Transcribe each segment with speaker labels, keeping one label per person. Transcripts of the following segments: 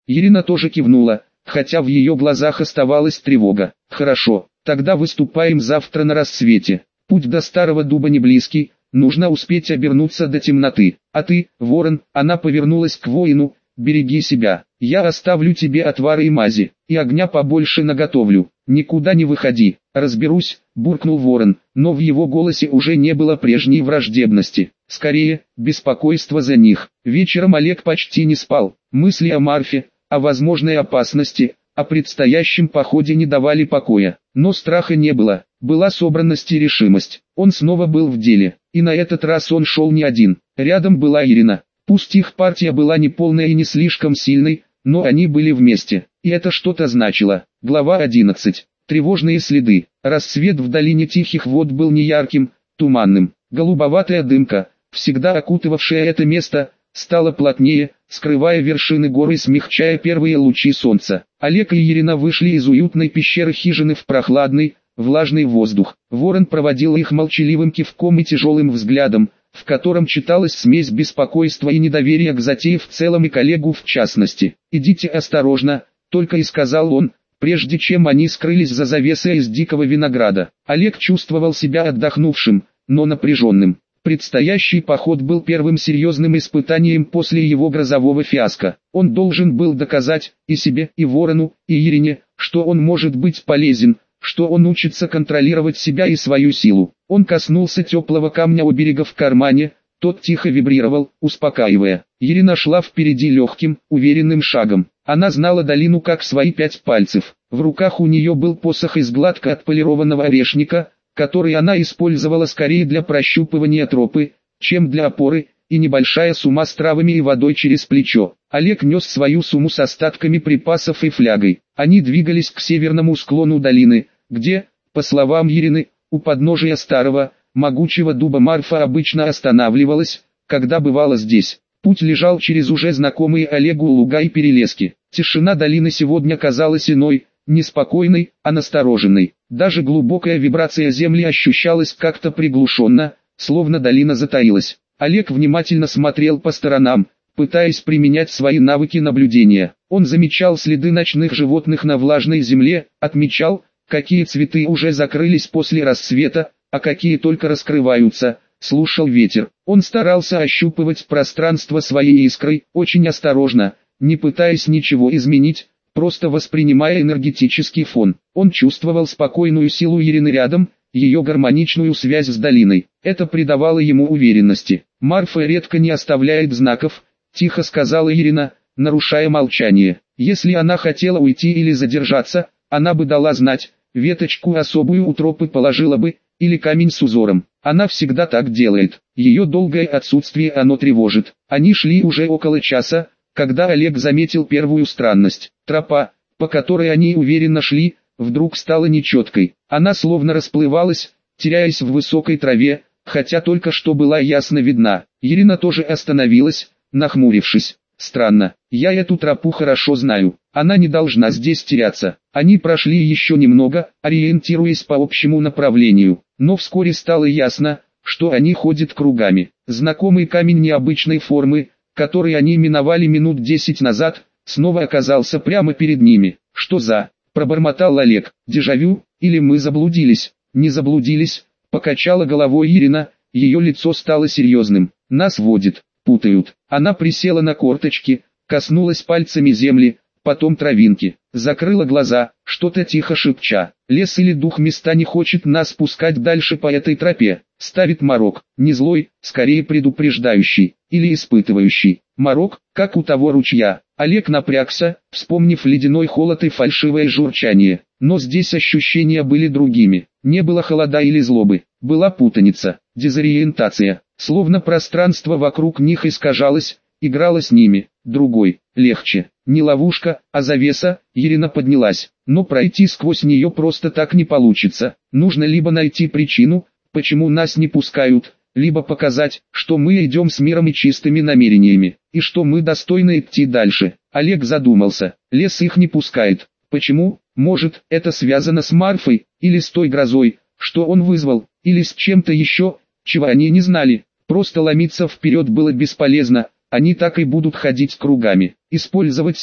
Speaker 1: Ирина тоже кивнула, хотя в ее глазах оставалась тревога. Хорошо, тогда выступаем завтра на рассвете. Путь до старого дуба не близкий, нужно успеть обернуться до темноты. А ты, ворон, она повернулась к воину, береги себя. Я оставлю тебе отвары и мази, и огня побольше наготовлю. Никуда не выходи. Разберусь, буркнул ворон, но в его голосе уже не было прежней враждебности. Скорее, беспокойство за них. Вечером Олег почти не спал. Мысли о Марфе, о возможной опасности, о предстоящем походе не давали покоя. Но страха не было, была собранность и решимость. Он снова был в деле, и на этот раз он шел не один. Рядом была Ирина. Пусть их партия была не полной и не слишком сильной, но они были вместе, и это что-то значило. Глава 11. Тревожные следы. Рассвет в долине Тихих вод был неярким, туманным. Голубоватая дымка, всегда окутывавшая это место, стала плотнее, скрывая вершины гор и смягчая первые лучи солнца. Олег и Ирина вышли из уютной пещеры хижины в прохладный, влажный воздух. Ворон проводил их молчаливым кивком и тяжелым взглядом, в котором читалась смесь беспокойства и недоверия к затее в целом и к Олегу в частности. «Идите осторожно», — только и сказал он, прежде чем они скрылись за завесой из дикого винограда. Олег чувствовал себя отдохнувшим, но напряженным. Предстоящий поход был первым серьезным испытанием после его грозового фиаско. Он должен был доказать и себе, и Ворону, и Ирине, что он может быть полезен, что он учится контролировать себя и свою силу. Он коснулся теплого камня у берега в кармане, тот тихо вибрировал, успокаивая. Ирина шла впереди легким, уверенным шагом. Она знала долину как свои 5 пальцев. В руках у нее был посох из гладко отполированного орешника, который она использовала скорее для прощупывания тропы, чем для опоры, и небольшая сумма с травами и водой через плечо. Олег нес свою сумму с остатками припасов и флягой. Они двигались к северному склону долины, где, по словам Ирины, у подножия старого, могучего дуба Марфа обычно останавливалась, когда бывала здесь. Путь лежал через уже знакомые Олегу луга и перелески. Тишина долины сегодня казалась иной, неспокойной, а настороженной. Даже глубокая вибрация земли ощущалась как-то приглушенно, словно долина затаилась. Олег внимательно смотрел по сторонам, пытаясь применять свои навыки наблюдения. Он замечал следы ночных животных на влажной земле, отмечал, какие цветы уже закрылись после рассвета, а какие только раскрываются, слушал ветер. Он старался ощупывать пространство своей искрой, очень осторожно, не пытаясь ничего изменить, просто воспринимая энергетический фон. Он чувствовал спокойную силу Ирины рядом, ее гармоничную связь с долиной. Это придавало ему уверенности. «Марфа редко не оставляет знаков», — тихо сказала Ирина, нарушая молчание. «Если она хотела уйти или задержаться, она бы дала знать, веточку особую у тропы положила бы, или камень с узором. Она всегда так делает. Ее долгое отсутствие оно тревожит». Они шли уже около часа, когда Олег заметил первую странность. Тропа, по которой они уверенно шли, вдруг стала нечеткой. Она словно расплывалась, теряясь в высокой траве, хотя только что была ясно видна. Ирина тоже остановилась, нахмурившись. «Странно, я эту тропу хорошо знаю, она не должна здесь теряться». Они прошли еще немного, ориентируясь по общему направлению, но вскоре стало ясно, что они ходят кругами. Знакомый камень необычной формы, который они миновали минут 10 назад, снова оказался прямо перед ними. «Что за...» — пробормотал Олег. «Дежавю, или мы заблудились?» «Не заблудились», — покачала головой Ирина, ее лицо стало серьезным. «Нас водят, путают». Она присела на корточки, коснулась пальцами земли, потом травинки, закрыла глаза, что-то тихо шепча. «Лес или дух места не хочет нас пускать дальше по этой тропе», — ставит Марок, не злой, скорее предупреждающий, или испытывающий. Марок, как у того ручья. Олег напрягся, вспомнив ледяной холод и фальшивое журчание. Но здесь ощущения были другими. Не было холода или злобы, была путаница, дезориентация. Словно пространство вокруг них искажалось, играло с ними. Другой, легче. Не ловушка, а завеса. Ирина поднялась. Но пройти сквозь нее просто так не получится. Нужно либо найти причину, почему нас не пускают, либо показать, что мы идем с миром и чистыми намерениями, и что мы достойны идти дальше. Олег задумался. Лес их не пускает. Почему? Может, это связано с Марфой, или с той грозой, что он вызвал, или с чем-то еще, чего они не знали. Просто ломиться вперед было бесполезно, они так и будут ходить кругами. Использовать силу,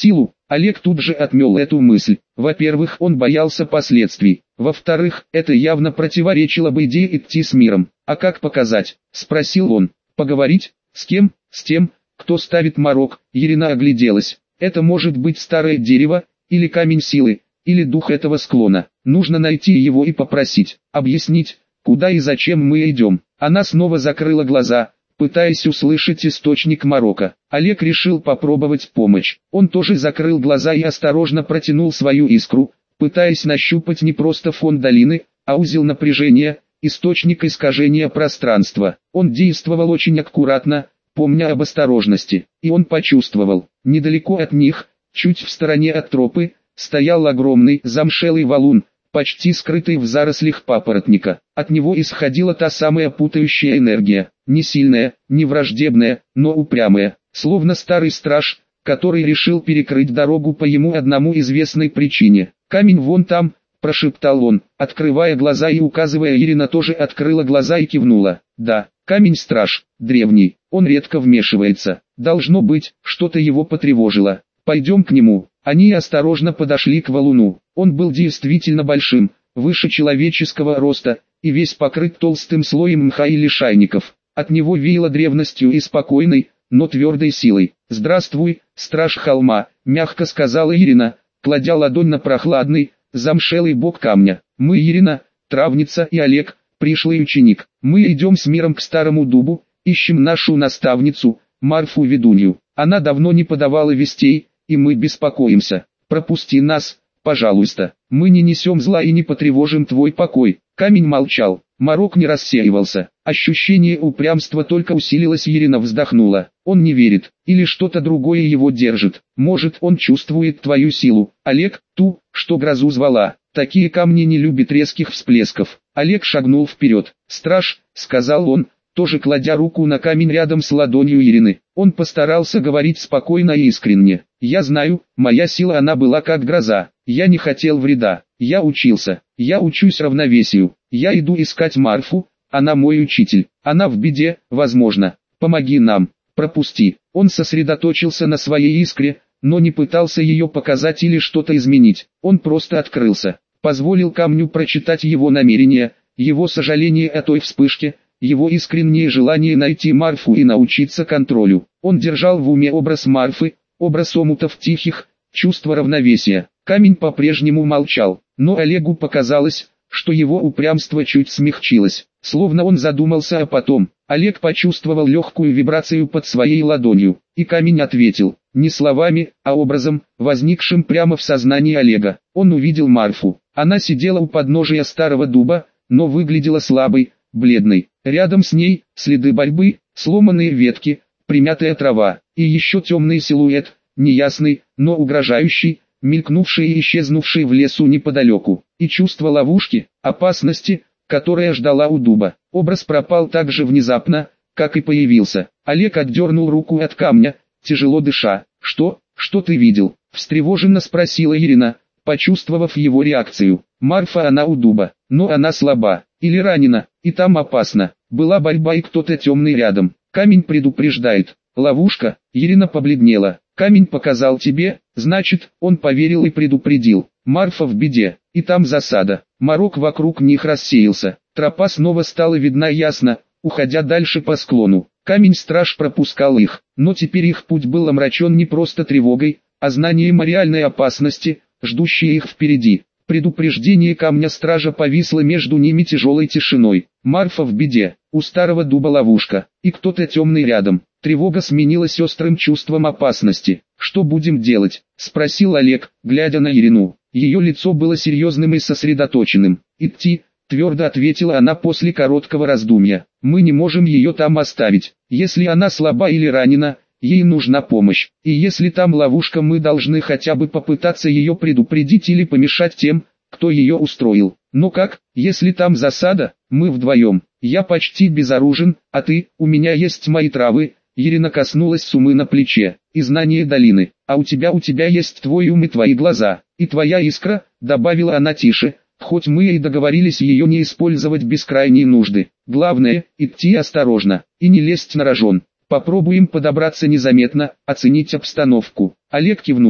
Speaker 1: Олег тут же отмел эту мысль. Во-первых, он боялся последствий. Во-вторых, это явно противоречило бы идее идти с миром. А как показать? Спросил он. Поговорить? С кем? С тем, кто ставит морок. Ирина огляделась. Это может быть старое дерево, или камень силы, или дух этого склона. Нужно найти его и попросить, объяснить, куда и зачем мы идем. Она снова закрыла глаза, пытаясь услышать источник морока. Олег решил попробовать помощь. Он тоже закрыл глаза и осторожно протянул свою искру, пытаясь нащупать не просто фон долины, а узел напряжения, источник искажения пространства. Он действовал очень аккуратно, помня об осторожности, и он почувствовал, недалеко от них, чуть в стороне от тропы, стоял огромный замшелый валун, почти скрытый в зарослях папоротника. От него исходила та самая путающая энергия, не сильная, не враждебная, но упрямая, словно старый страж, который решил перекрыть дорогу по ему одному известной причине. «Камень вон там», – прошептал он, открывая глаза и указывая. Ирина тоже открыла глаза и кивнула. «Да, камень-страж, древний, он редко вмешивается, должно быть, что-то его потревожило. Пойдем к нему». Они осторожно подошли к валуну. Он был действительно большим, выше человеческого роста, и весь покрыт толстым слоем мха и лишайников. От него веяло древностью и спокойной, но твердой силой. «Здравствуй, страж холма», – мягко сказала Ирина, кладя ладонь на прохладный, замшелый бок камня. «Мы Ирина, травница, и Олег, пришлый ученик. Мы идем с миром к старому дубу, ищем нашу наставницу, Марфу Ведунью. Она давно не подавала вестей, и мы беспокоимся. Пропусти нас, пожалуйста. Мы не несем зла и не потревожим твой покой». Камень молчал, морок не рассеивался. Ощущение упрямства только усилилось. Ирина вздохнула. «Он не верит, или что-то другое его держит. Может, он чувствует твою силу, Олег, ту, что грозу звала. Такие камни не любят резких всплесков». Олег шагнул вперед. «Страж», — сказал он, тоже кладя руку на камень рядом с ладонью Ирины. Он постарался говорить спокойно и искренне. «Я знаю, моя сила, она была как гроза. Я не хотел вреда. Я учился. Я учусь равновесию. Я иду искать Марфу. Она мой учитель. Она в беде, возможно. Помоги нам. Пропусти». Он сосредоточился на своей искре, но не пытался ее показать или что-то изменить. Он просто открылся. Позволил камню прочитать его намерения, его сожаление о той вспышке, его искреннее желание найти Марфу и научиться контролю. Он держал в уме образ Марфы, образ омутов тихих, чувство равновесия. Камень по-прежнему молчал, но Олегу показалось, что его упрямство чуть смягчилось, словно он задумался, а потом Олег почувствовал легкую вибрацию под своей ладонью, и камень ответил, не словами, а образом, возникшим прямо в сознании Олега. Он увидел Марфу. Она сидела у подножия старого дуба, но выглядела слабой, бледной. Рядом с ней следы борьбы, сломанные ветки, примятая трава, и еще темный силуэт, неясный, но угрожающий, мелькнувший и исчезнувший в лесу неподалеку, и чувство ловушки, опасности, которая ждала у дуба. Образ пропал так же внезапно, как и появился. Олег отдернул руку от камня, тяжело дыша. «Что ты видел?» – встревоженно спросила Ирина, почувствовав его реакцию. «Марфа, она у дуба, но она слаба, или ранена, и там опасно. Была борьба и кто-то темный рядом. Камень предупреждает. Ловушка». Ирина побледнела. «Камень показал тебе, значит, он поверил и предупредил. Марфа в беде, и там засада». Морок вокруг них рассеялся. Тропа снова стала видна ясно, уходя дальше по склону. Камень-страж пропускал их, но теперь их путь был омрачен не просто тревогой, а знанием о реальной опасности, ждущей их впереди. Предупреждение камня-стража повисло между ними тяжелой тишиной. Марфа в беде, у старого дуба ловушка, и кто-то темный рядом. Тревога сменилась острым чувством опасности. «Что будем делать?» – спросил Олег, глядя на Ирину. Ее лицо было серьезным и сосредоточенным. «Идти», – твердо ответила она после короткого раздумья. «Мы не можем ее там оставить. Если она слаба или ранена, ей нужна помощь. И если там ловушка, мы должны хотя бы попытаться ее предупредить или помешать тем, кто ее устроил. Но как, если там засада? Мы вдвоем. Я почти безоружен, а ты, у меня есть мои травы». Ирина коснулась сумы на плече. «И знание долины. А у тебя есть твой ум и твои глаза. И твоя искра», — добавила она тише, «хоть мы и договорились ее не использовать без крайней нужды. Главное, идти осторожно, и не лезть на рожон. Попробуем подобраться незаметно, оценить обстановку». Олег кивнул.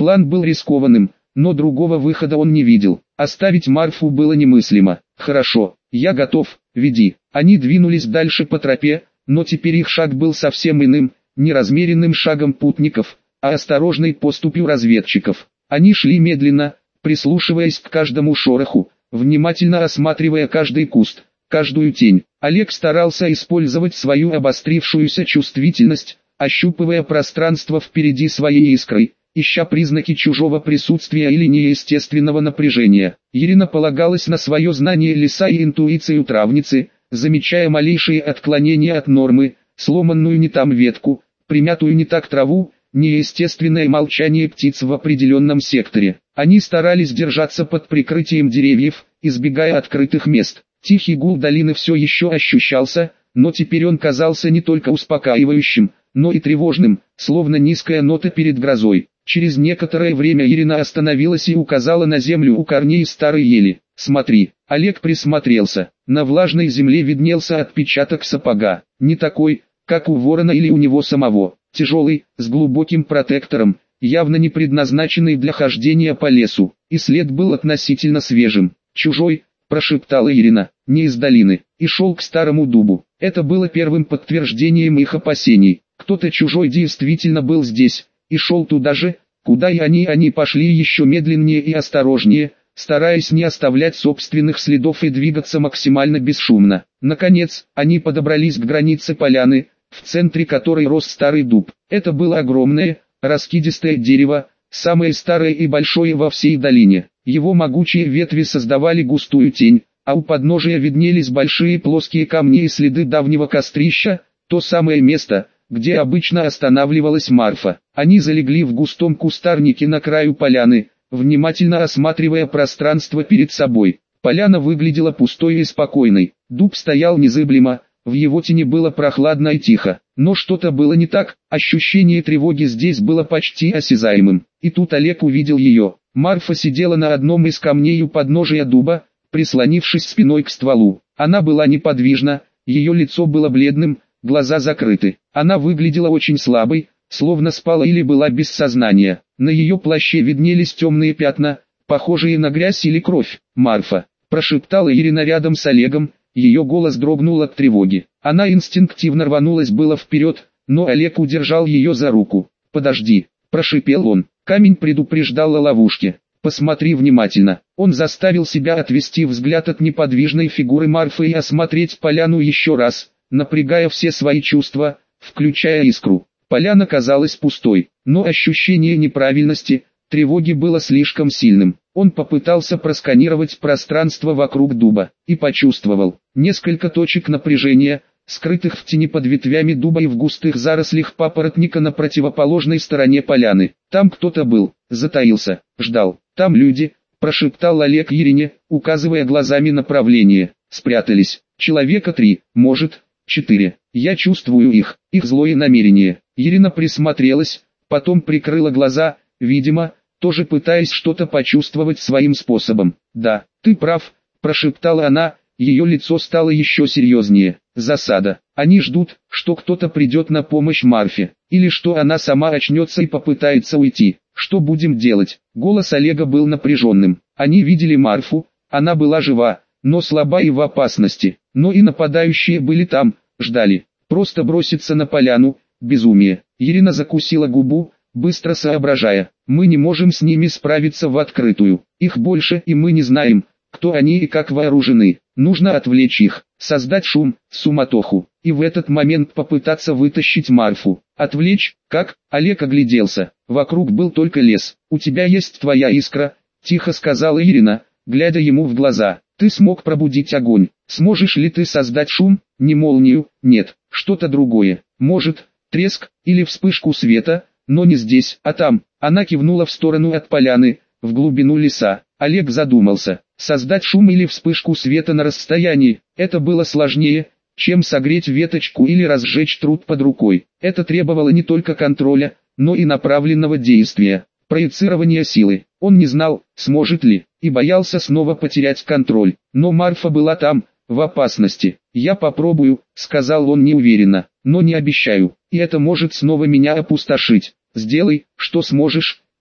Speaker 1: План был рискованным, но другого выхода он не видел. Оставить Марфу было немыслимо. «Хорошо, я готов, веди». Они двинулись дальше по тропе, но теперь их шаг был совсем иным, не размеренным шагом путников, а осторожной поступью разведчиков. Они шли медленно, прислушиваясь к каждому шороху, внимательно осматривая каждый куст, каждую тень. Олег старался использовать свою обострившуюся чувствительность, ощупывая пространство впереди своей искрой, ища признаки чужого присутствия или неестественного напряжения. Ирина полагалась на свое знание леса и интуицию травницы, замечая малейшие отклонения от нормы, сломанную не там ветку, примятую не так траву, неестественное молчание птиц в определенном секторе. Они старались держаться под прикрытием деревьев, избегая открытых мест. Тихий гул долины все еще ощущался, но теперь он казался не только успокаивающим, но и тревожным, словно низкая нота перед грозой. Через некоторое время Ирина остановилась и указала на землю у корней старой ели. «Смотри». Олег присмотрелся. На влажной земле виднелся отпечаток сапога, не такой, как у ворона или у него самого. Тяжелый, с глубоким протектором, явно не предназначенный для хождения по лесу, и след был относительно свежим. «Чужой», – прошептала Ирина, – «не из долины», и шел к старому дубу. Это было первым подтверждением их опасений. Кто-то чужой действительно был здесь, и шел туда же, куда и они пошли еще медленнее и осторожнее, стараясь не оставлять собственных следов и двигаться максимально бесшумно. Наконец, они подобрались к границе поляны, в центре которой рос старый дуб. Это было огромное, раскидистое дерево, самое старое и большое во всей долине. Его могучие ветви создавали густую тень, а у подножия виднелись большие плоские камни и следы давнего кострища, то самое место, где обычно останавливалась Марфа. Они залегли в густом кустарнике на краю поляны, внимательно осматривая пространство перед собой. Поляна выглядела пустой и спокойной. Дуб стоял незыблемо, в его тени было прохладно и тихо. Но что-то было не так, ощущение тревоги здесь было почти осязаемым. И тут Олег увидел ее. Марфа сидела на одном из камней у подножия дуба, прислонившись спиной к стволу. Она была неподвижна, ее лицо было бледным, глаза закрыты. Она выглядела очень слабой, словно спала или была без сознания. На ее плаще виднелись темные пятна, похожие на грязь или кровь. «Марфа», – прошептала Ирина рядом с Олегом, ее голос дрогнул от тревоги. Она инстинктивно рванулась было вперед, но Олег удержал ее за руку. «Подожди», – прошепел он, – камень предупреждал о ловушке. «Посмотри внимательно». Он заставил себя отвести взгляд от неподвижной фигуры Марфы и осмотреть поляну еще раз, напрягая все свои чувства, включая искру. Поляна казалась пустой, но ощущение неправильности, тревоги было слишком сильным. Он попытался просканировать пространство вокруг дуба, и почувствовал несколько точек напряжения, скрытых в тени под ветвями дуба и в густых зарослях папоротника на противоположной стороне поляны. Там кто-то был, затаился, ждал. «Там люди», – прошептал Олег Ирине, указывая глазами направление. «Спрятались. Человека 3, может, 4. Я чувствую их злое намерение». Ирина присмотрелась, потом прикрыла глаза, видимо, тоже пытаясь что-то почувствовать своим способом. «Да, ты прав», – прошептала она, ее лицо стало еще серьезнее. «Засада. Они ждут, что кто-то придет на помощь Марфе, или что она сама очнется и попытается уйти. Что будем делать?» Голос Олега был напряженным. Они видели Марфу, она была жива, но слаба и в опасности. Но и нападающие были там, ждали. Просто броситься на поляну – безумие. Ирина закусила губу, быстро соображая. «Мы не можем с ними справиться в открытую. Их больше, и мы не знаем, кто они и как вооружены. Нужно отвлечь их, создать шум, суматоху, и в этот момент попытаться вытащить Марфу. Отвлечь? Как?» Олег огляделся. Вокруг был только лес. «У тебя есть твоя искра», – тихо сказала Ирина, глядя ему в глаза. «Ты смог пробудить огонь. Сможешь ли ты создать шум? Не молнию, нет, что-то другое. Может, треск или вспышку света, но не здесь, а там». Она кивнула в сторону от поляны, в глубину леса. Олег задумался. Создать шум или вспышку света на расстоянии – это было сложнее, чем согреть веточку или разжечь труд под рукой. Это требовало не только контроля, но и направленного действия, проецирования силы. Он не знал, сможет ли, и боялся снова потерять контроль. Но Марфа была там, в опасности. «Я попробую», – сказал он неуверенно, – «но не обещаю, и это может снова меня опустошить». «Сделай, что сможешь»,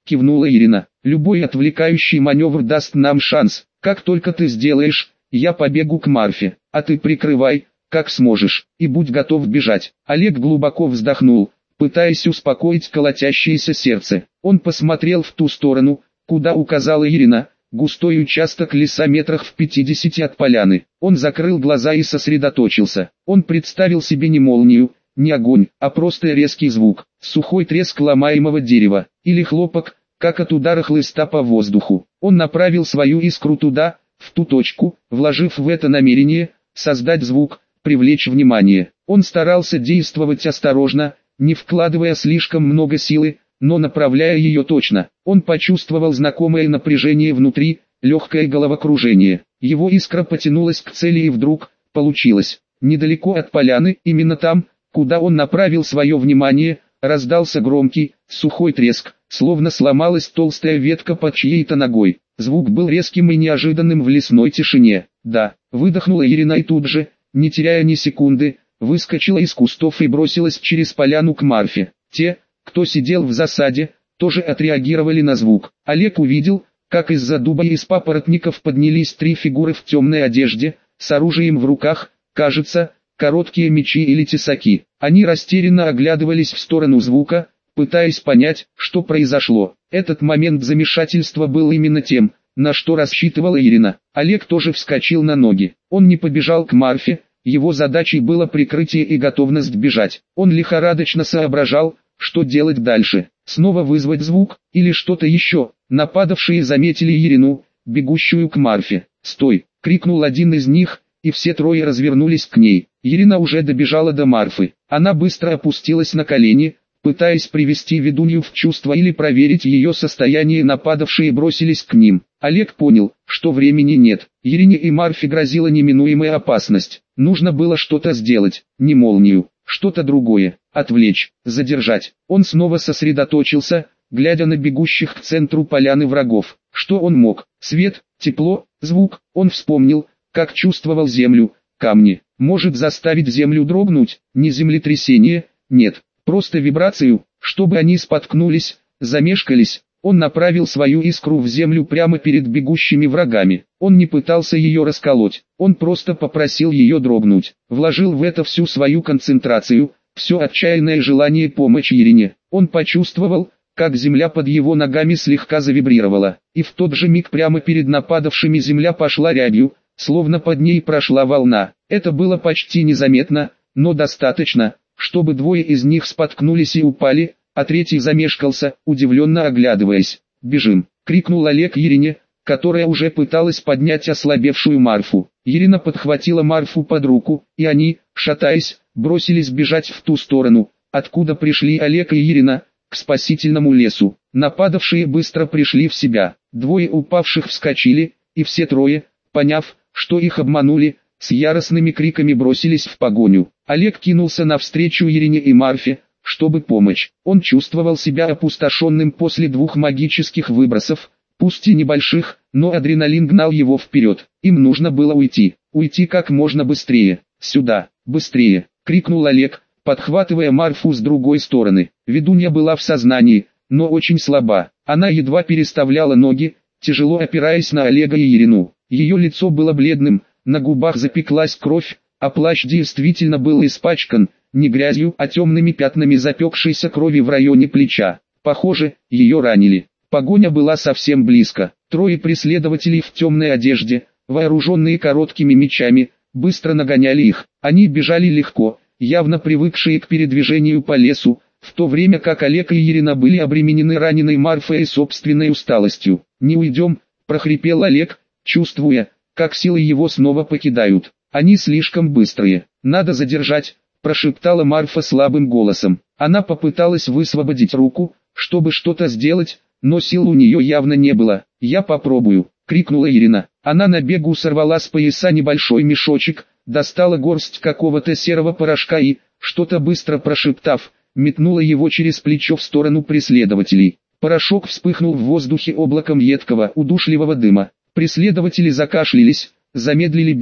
Speaker 1: кивнула Ирина. Любой отвлекающий маневр даст нам шанс. Как только ты сделаешь, я побегу к Марфе, а ты прикрывай, как сможешь, и будь готов бежать. Олег глубоко вздохнул, пытаясь успокоить колотящееся сердце. Он посмотрел в ту сторону, куда указала Ирина, густой участок леса метрах в 50 от поляны. Он закрыл глаза и сосредоточился. Он представил себе не молнию, не огонь, а просто резкий звук, сухой треск ломаемого дерева, или хлопок, как от удара хлыста по воздуху. Он направил свою искру туда, в ту точку, вложив в это намерение, создать звук, привлечь внимание. Он старался действовать осторожно, не вкладывая слишком много силы, но направляя ее точно. Он почувствовал знакомое напряжение внутри, легкое головокружение. Его искра потянулась к цели и вдруг, получилось. Недалеко от поляны, именно там, куда он направил свое внимание, раздался громкий, сухой треск, словно сломалась толстая ветка под чьей-то ногой. Звук был резким и неожиданным в лесной тишине. «Да», выдохнула Ирина и тут же, не теряя ни секунды, выскочила из кустов и бросилась через поляну к Марфе. Те, кто сидел в засаде, тоже отреагировали на звук. Олег увидел, как из-за дуба и из папоротников поднялись 3 фигуры в темной одежде, с оружием в руках, кажется, короткие мечи или тесаки. Они растерянно оглядывались в сторону звука, пытаясь понять, что произошло. Этот момент замешательства был именно тем, на что рассчитывала Ирина. Олег тоже вскочил на ноги. Он не побежал к Марфе, его задачей было прикрытие и готовность бежать. Он лихорадочно соображал, что делать дальше. Снова вызвать звук, или что-то еще. Нападавшие заметили Ирину, бегущую к Марфе. «Стой!» — крикнул один из них, и все 3 развернулись к ней. Ирина уже добежала до Марфы. Она быстро опустилась на колени, пытаясь привести ведунью в чувство или проверить ее состояние. Нападавшие бросились к ним. Олег понял, что времени нет. Ирине и Марфе грозила неминуемая опасность. Нужно было что-то сделать, не молнию, что-то другое, отвлечь, задержать. Он снова сосредоточился, глядя на бегущих к центру поляны врагов. Что он мог? Свет, тепло, звук. Он вспомнил, как чувствовал землю, камни. Может заставить землю дрогнуть? Не землетрясение, нет, просто вибрацию, чтобы они споткнулись, замешкались. Он направил свою искру в землю прямо перед бегущими врагами. Он не пытался ее расколоть, он просто попросил ее дрогнуть. Вложил в это всю свою концентрацию, все отчаянное желание помочь Ирине. Он почувствовал, как земля под его ногами слегка завибрировала. И в тот же миг прямо перед нападавшими земля пошла рябью, словно под ней прошла волна. Это было почти незаметно, но достаточно, чтобы 2 из них споткнулись и упали, а 3 замешкался, удивленно оглядываясь. «Бежим!» — крикнул Олег Ирине, которая уже пыталась поднять ослабевшую Марфу. Ирина подхватила Марфу под руку, и они, шатаясь, бросились бежать в ту сторону, откуда пришли Олег и Ирина, к спасительному лесу. Нападавшие быстро пришли в себя. 2 упавших вскочили, и все 3, поняв, что их обманули, с яростными криками бросились в погоню. Олег кинулся навстречу Ирине и Марфе, чтобы помочь. Он чувствовал себя опустошенным после 2 магических выбросов, пусть и небольших, но адреналин гнал его вперед. Им нужно было уйти, уйти как можно быстрее. «Сюда, быстрее!» — крикнул Олег, подхватывая Марфу с другой стороны. Ведунья была в сознании, но очень слаба. Она едва переставляла ноги, тяжело опираясь на Олега и Ирину. Ее лицо было бледным, на губах запеклась кровь, а плащ действительно был испачкан, не грязью, а темными пятнами запекшейся крови в районе плеча. Похоже, ее ранили. Погоня была совсем близко. 3 преследователей в темной одежде, вооруженные короткими мечами, быстро нагоняли их. Они бежали легко, явно привыкшие к передвижению по лесу, в то время как Олег и Ирина были обременены раненой Марфой и собственной усталостью. «Не уйдем», — прохрипел Олег, чувствуя, как силы его снова покидают. «Они слишком быстрые, надо задержать», — прошептала Марфа слабым голосом. Она попыталась высвободить руку, чтобы что-то сделать, но сил у нее явно не было. «Я попробую», — крикнула Ирина. Она на бегу сорвала с пояса небольшой мешочек, достала горсть какого-то серого порошка и, что-то быстро прошептав, метнула его через плечо в сторону преследователей. Порошок вспыхнул в воздухе облаком едкого, удушливого дыма. Преследователи закашлялись, замедлили бег,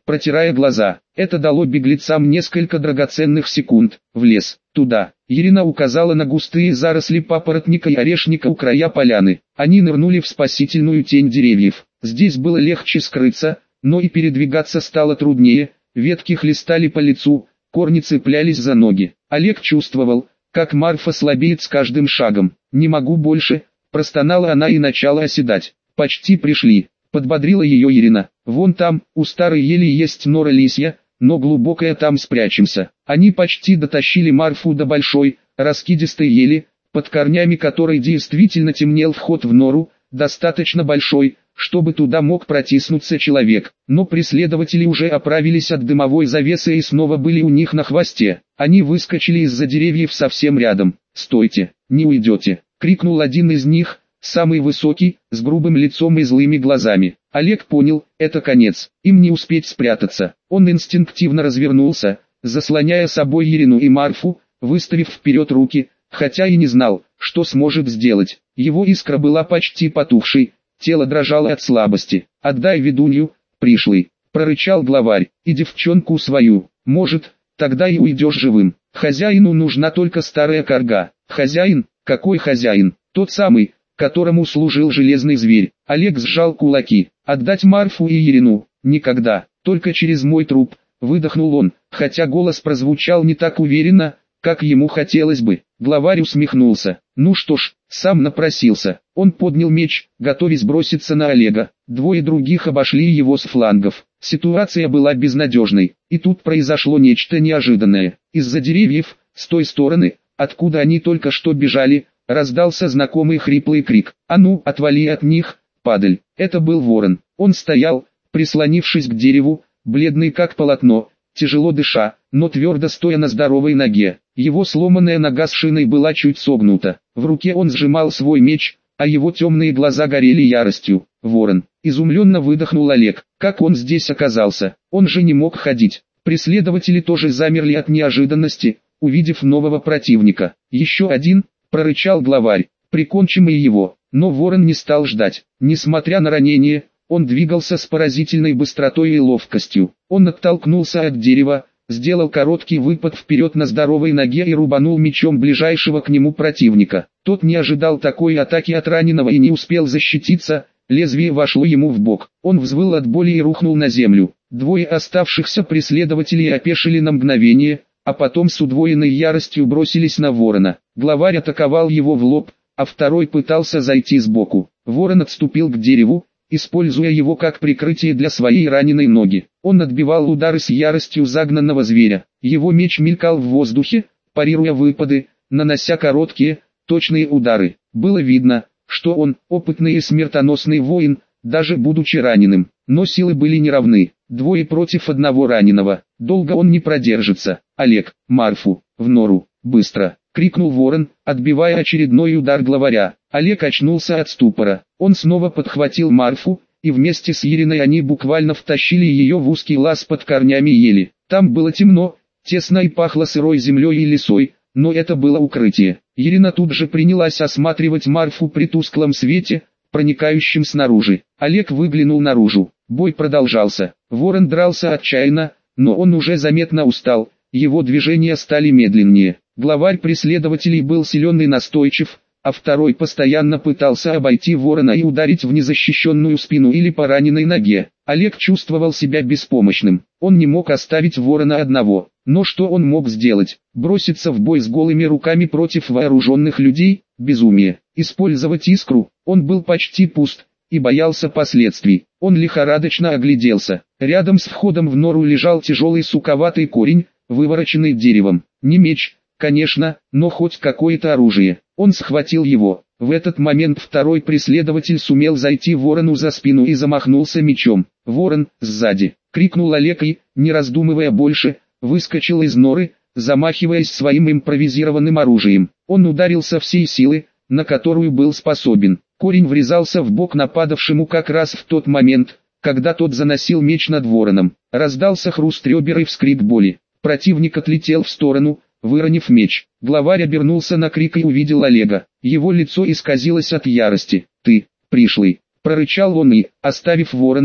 Speaker 1: протирая глаза. Это дало беглецам несколько драгоценных секунд. В лес, туда. Ирина указала на густые заросли папоротника и орешника у края поляны. Они нырнули в спасительную тень деревьев. Здесь было легче скрыться, но и передвигаться стало труднее. Ветки хлестали по лицу, корни цеплялись за ноги. Олег чувствовал, как Марфа слабеет с каждым шагом. «Не могу больше», – простонала она и начала оседать. «Почти пришли», – подбодрила ее Ирина. «Вон там, у старой ели есть нора лисья, но глубокая, там спрячемся». Они почти дотащили Марфу до большой, раскидистой ели, под корнями которой действительно темнел вход в нору, достаточно большой, чтобы туда мог протиснуться человек. Но преследователи уже оправились от дымовой завесы и снова были у них на хвосте. Они выскочили из-за деревьев совсем рядом. «Стойте, не уйдете!» — крикнул один из них, самый высокий, с грубым лицом и злыми глазами. Олег понял, это конец, им не успеть спрятаться. Он инстинктивно развернулся, заслоняя собой Ирину и Марфу, выставив вперед руки, хотя и не знал, что сможет сделать. Его искра была почти потухшей, тело дрожало от слабости. «Отдай ведунью, пришлый», — прорычал главарь, — «и девчонку свою, может, тогда и уйдешь живым. Хозяину нужна только старая карга». «Хозяин? Какой хозяин? Тот самый, которому служил железный зверь». Олег сжал кулаки. «Отдать Марфу и Ирину? Никогда, только через мой труп», — выдохнул он, хотя голос прозвучал не так уверенно, как ему хотелось бы. Главарь усмехнулся. «Ну что ж, сам напросился». Он поднял меч, готовясь броситься на Олега. Двое других обошли его с флангов. Ситуация была безнадежной. И тут произошло нечто неожиданное. Из-за деревьев, с той стороны, откуда они только что бежали, раздался знакомый хриплый крик. «А ну, отвали от них, падаль!» Это был ворон. Он стоял, прислонившись к дереву, бледный как полотно, тяжело дыша, но твердо стоя на здоровой ноге. Его сломанная нога с шиной была чуть согнута. В руке он сжимал свой меч, а его темные глаза горели яростью. «Ворон!» — изумленно выдохнул Олег. «Как он здесь оказался? Он же не мог ходить». Преследователи тоже замерли от неожиданности, увидев нового противника. «Еще один!» — прорычал главарь. «Прикончим и его». Но ворон не стал ждать. Несмотря на ранение, он двигался с поразительной быстротой и ловкостью. Он оттолкнулся от дерева, сделал короткий выпад вперед на здоровой ноге и рубанул мечом ближайшего к нему противника. Тот не ожидал такой атаки от раненого и не успел защититься, лезвие вошло ему в бок. Он взвыл от боли и рухнул на землю. Двое оставшихся преследователей опешили на мгновение, а потом с удвоенной яростью бросились на ворона. Главарь атаковал его в лоб, а второй пытался зайти сбоку. Ворон отступил к дереву, используя его как прикрытие для своей раненой ноги. Он отбивал удары с яростью загнанного зверя. Его меч мелькал в воздухе, парируя выпады, нанося короткие, точные удары. Было видно, что он опытный и смертоносный воин, даже будучи раненым. Но силы были неравны. Двое против одного раненого. Долго он не продержится. «Олег, Марфу, в нору, быстро!» — крикнул ворон, отбивая очередной удар главаря. Олег очнулся от ступора. Он снова подхватил Марфу, и вместе с Ириной они буквально втащили ее в узкий лаз под корнями ели. Там было темно, тесно и пахло сырой землей и лесой, но это было укрытие. Ирина тут же принялась осматривать Марфу при тусклом свете, проникающем снаружи. Олег выглянул наружу. Бой продолжался. Ворон дрался отчаянно, но он уже заметно устал, его движения стали медленнее. Главарь преследователей был силен и настойчив, а второй постоянно пытался обойти ворона и ударить в незащищенную спину или по раненой ноге. Олег чувствовал себя беспомощным. Он не мог оставить ворона одного. Но что он мог сделать? Броситься в бой с голыми руками против вооруженных людей? Безумие. Использовать искру? Он был почти пуст и боялся последствий. Он лихорадочно огляделся. Рядом с входом в нору лежал тяжелый суковатый корень, вывороченный деревом. Не меч, конечно, но хоть какое-то оружие. Он схватил его. В этот момент второй преследователь сумел зайти ворону за спину и замахнулся мечом. «Ворон, сзади!» — крикнул Олег и, не раздумывая больше, выскочил из норы, замахиваясь своим импровизированным оружием. Он ударил со всей силы, на которую был способен. Корень врезался в бок нападавшему как раз в тот момент, когда тот заносил меч над вороном. Раздался хруст ребер и вскрик боли. Противник отлетел в сторону, выронив меч. Главарь обернулся на крик и увидел Олега. Его лицо исказилось от ярости. «Ты, пришлый!» — прорычал он и, оставив ворона,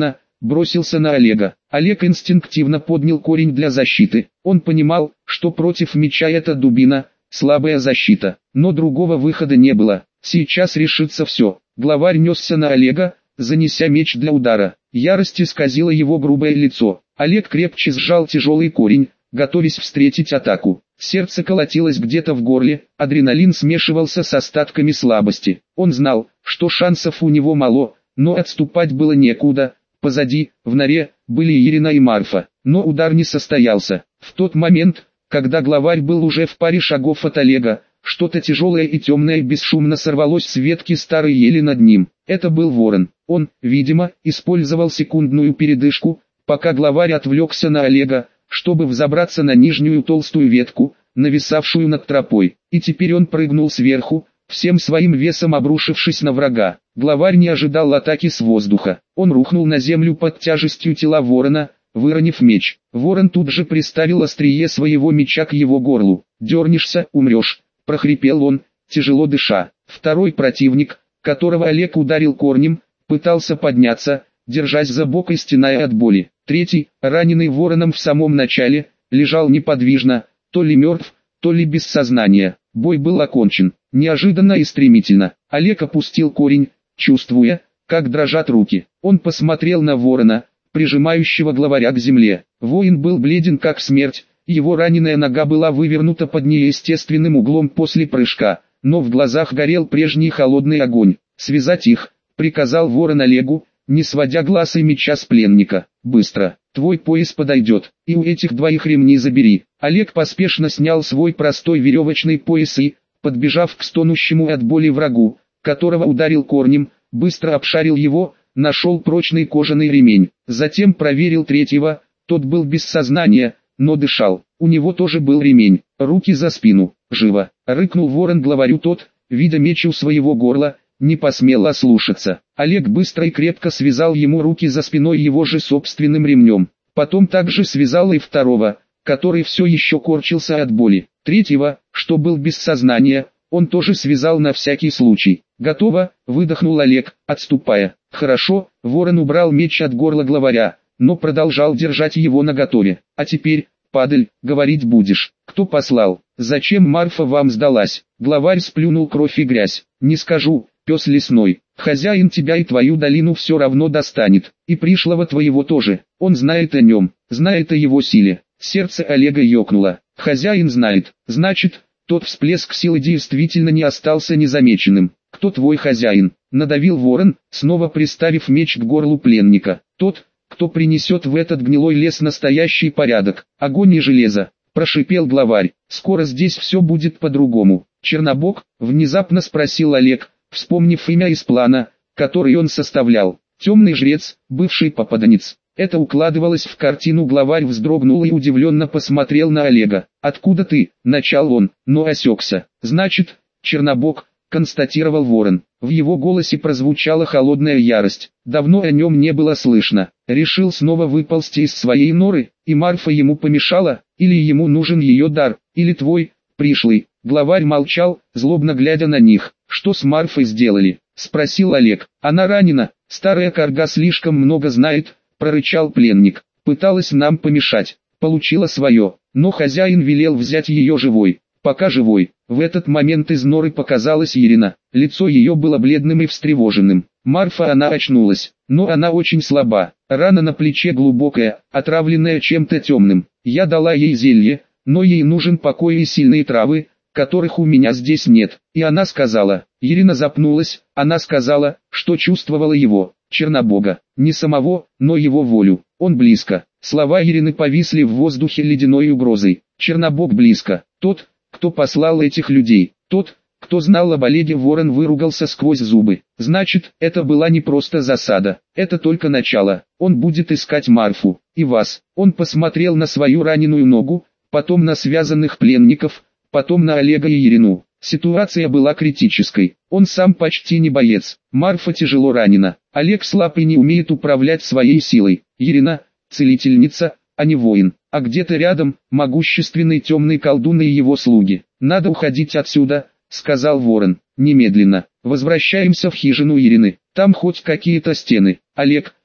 Speaker 1: бросился на Олега. Олег инстинктивно поднял корень для защиты. Он понимал, что против меча эта дубина – слабая защита, но другого выхода не было. Сейчас решится все. Главарь несся на Олега, занеся меч для удара. Ярость исказила его грубое лицо. Олег крепче сжал тяжелый корень, готовясь встретить атаку. Сердце колотилось где-то в горле, адреналин смешивался с остатками слабости. Он знал, что шансов у него мало, но отступать было некуда. Позади, в норе, были Ирина и Марфа, но удар не состоялся. В тот момент, когда главарь был уже в паре шагов от Олега, что-то тяжелое и темное бесшумно сорвалось с ветки старой ели над ним. Это был ворон. Он, видимо, использовал секундную передышку, пока главарь отвлекся на Олега, чтобы взобраться на нижнюю толстую ветку, нависавшую над тропой. И теперь он прыгнул сверху, всем своим весом обрушившись на врага. Главарь не ожидал атаки с воздуха. Он рухнул на землю под тяжестью тела ворона, выронив меч. Ворон тут же приставил острие своего меча к его горлу. «Дернешься, умрешь», — прохрипел он, тяжело дыша. Второй противник, которого Олег ударил корнем, пытался подняться, держась за бок и стеная от боли. Третий, раненый вороном в самом начале, лежал неподвижно, то ли мертв, то ли без сознания. Бой был окончен. Неожиданно и стремительно. Олег опустил корень, чувствуя, как дрожат руки. Он посмотрел на ворона, прижимающего главаря к земле. Воин был бледен как смерть, его раненая нога была вывернута под неестественным углом после прыжка, но в глазах горел прежний холодный огонь. «Связать их», — приказал ворон Олегу, не сводя глаз и меча с пленника. «Быстро, твой пояс подойдет, и у этих двоих ремни забери». Олег поспешно снял свой простой веревочный пояс и, подбежав к стонущему от боли врагу, которого ударил корнем, быстро обшарил его, нашел прочный кожаный ремень. Затем проверил третьего, тот был без сознания, но дышал. У него тоже был ремень. «Руки за спину, живо!» — рыкнул ворон главарю. Тот, видя меч у своего горла, не посмел ослушаться. Олег быстро и крепко связал ему руки за спиной его же собственным ремнем. Потом также связал и второго, который все еще корчился от боли. Третьего, что был без сознания, он тоже связал на всякий случай. «Готово», — выдохнул Олег, отступая. «Хорошо», — ворон убрал меч от горла главаря, но продолжал держать его наготове. «А теперь, падаль, говорить будешь. Кто послал? Зачем Марфа вам сдалась?» Главарь сплюнул кровь и грязь. «Не скажу, пес лесной. Хозяин тебя и твою долину все равно достанет. И пришлого твоего тоже. Он знает о нем, знает о его силе». Сердце Олега ёкнуло. «Хозяин знает. Значит, тот всплеск силы действительно не остался незамеченным. Кто твой хозяин?» — надавил ворон, снова приставив меч к горлу пленника. «Тот, кто принесет в этот гнилой лес настоящий порядок, огонь и железо», — прошипел главарь. «Скоро здесь все будет по-другому». «Чернобог?» — внезапно спросил Олег, вспомнив имя из плана, который он составлял. «Темный жрец, бывший попаданец». Это укладывалось в картину. Главарь вздрогнул и удивленно посмотрел на Олега. «Откуда ты?» — начал он, но осекся. «Значит, Чернобог», — констатировал ворон. В его голосе прозвучала холодная ярость. Давно о нем не было слышно. Решил снова выползти из своей норы, и Марфа ему помешала, или ему нужен ее дар, или твой, пришлый. Главарь молчал, злобно глядя на них. «Что с Марфой сделали?» — спросил Олег. «Она ранена, старая карга слишком много знает», — прорычал пленник. «Пыталась нам помешать, получила свое, но хозяин велел взять ее живой, пока живой». В этот момент из норы показалась Ирина. Лицо ее было бледным и встревоженным. «Марфа, она очнулась, но она очень слаба. Рана на плече глубокая, отравленная чем-то темным. Я дала ей зелье, но ей нужен покой и сильные травы, которых у меня здесь нет». И она сказала, Ирина запнулась, она сказала, что чувствовала его, Чернобога, не самого, но его волю. «Он близко». Слова Ирины повисли в воздухе ледяной угрозой. Чернобог близко. Тот, кто послал этих людей, тот, кто знал об Олеге. Ворон выругался сквозь зубы. Значит, это была не просто засада, это только начало. Он будет искать Марфу, и вас. Он посмотрел на свою раненую ногу, потом на связанных пленников, потом на Олега и Ирину. Ситуация была критической. Он сам почти не боец. Марфа тяжело ранена. Олег слаб и не умеет управлять своей силой. Ирина – целительница, а не воин. А где-то рядом – могущественный темный колдун и его слуги. «Надо уходить отсюда», – сказал ворон. «Немедленно. Возвращаемся в хижину Ирины. Там хоть какие-то стены». Олег,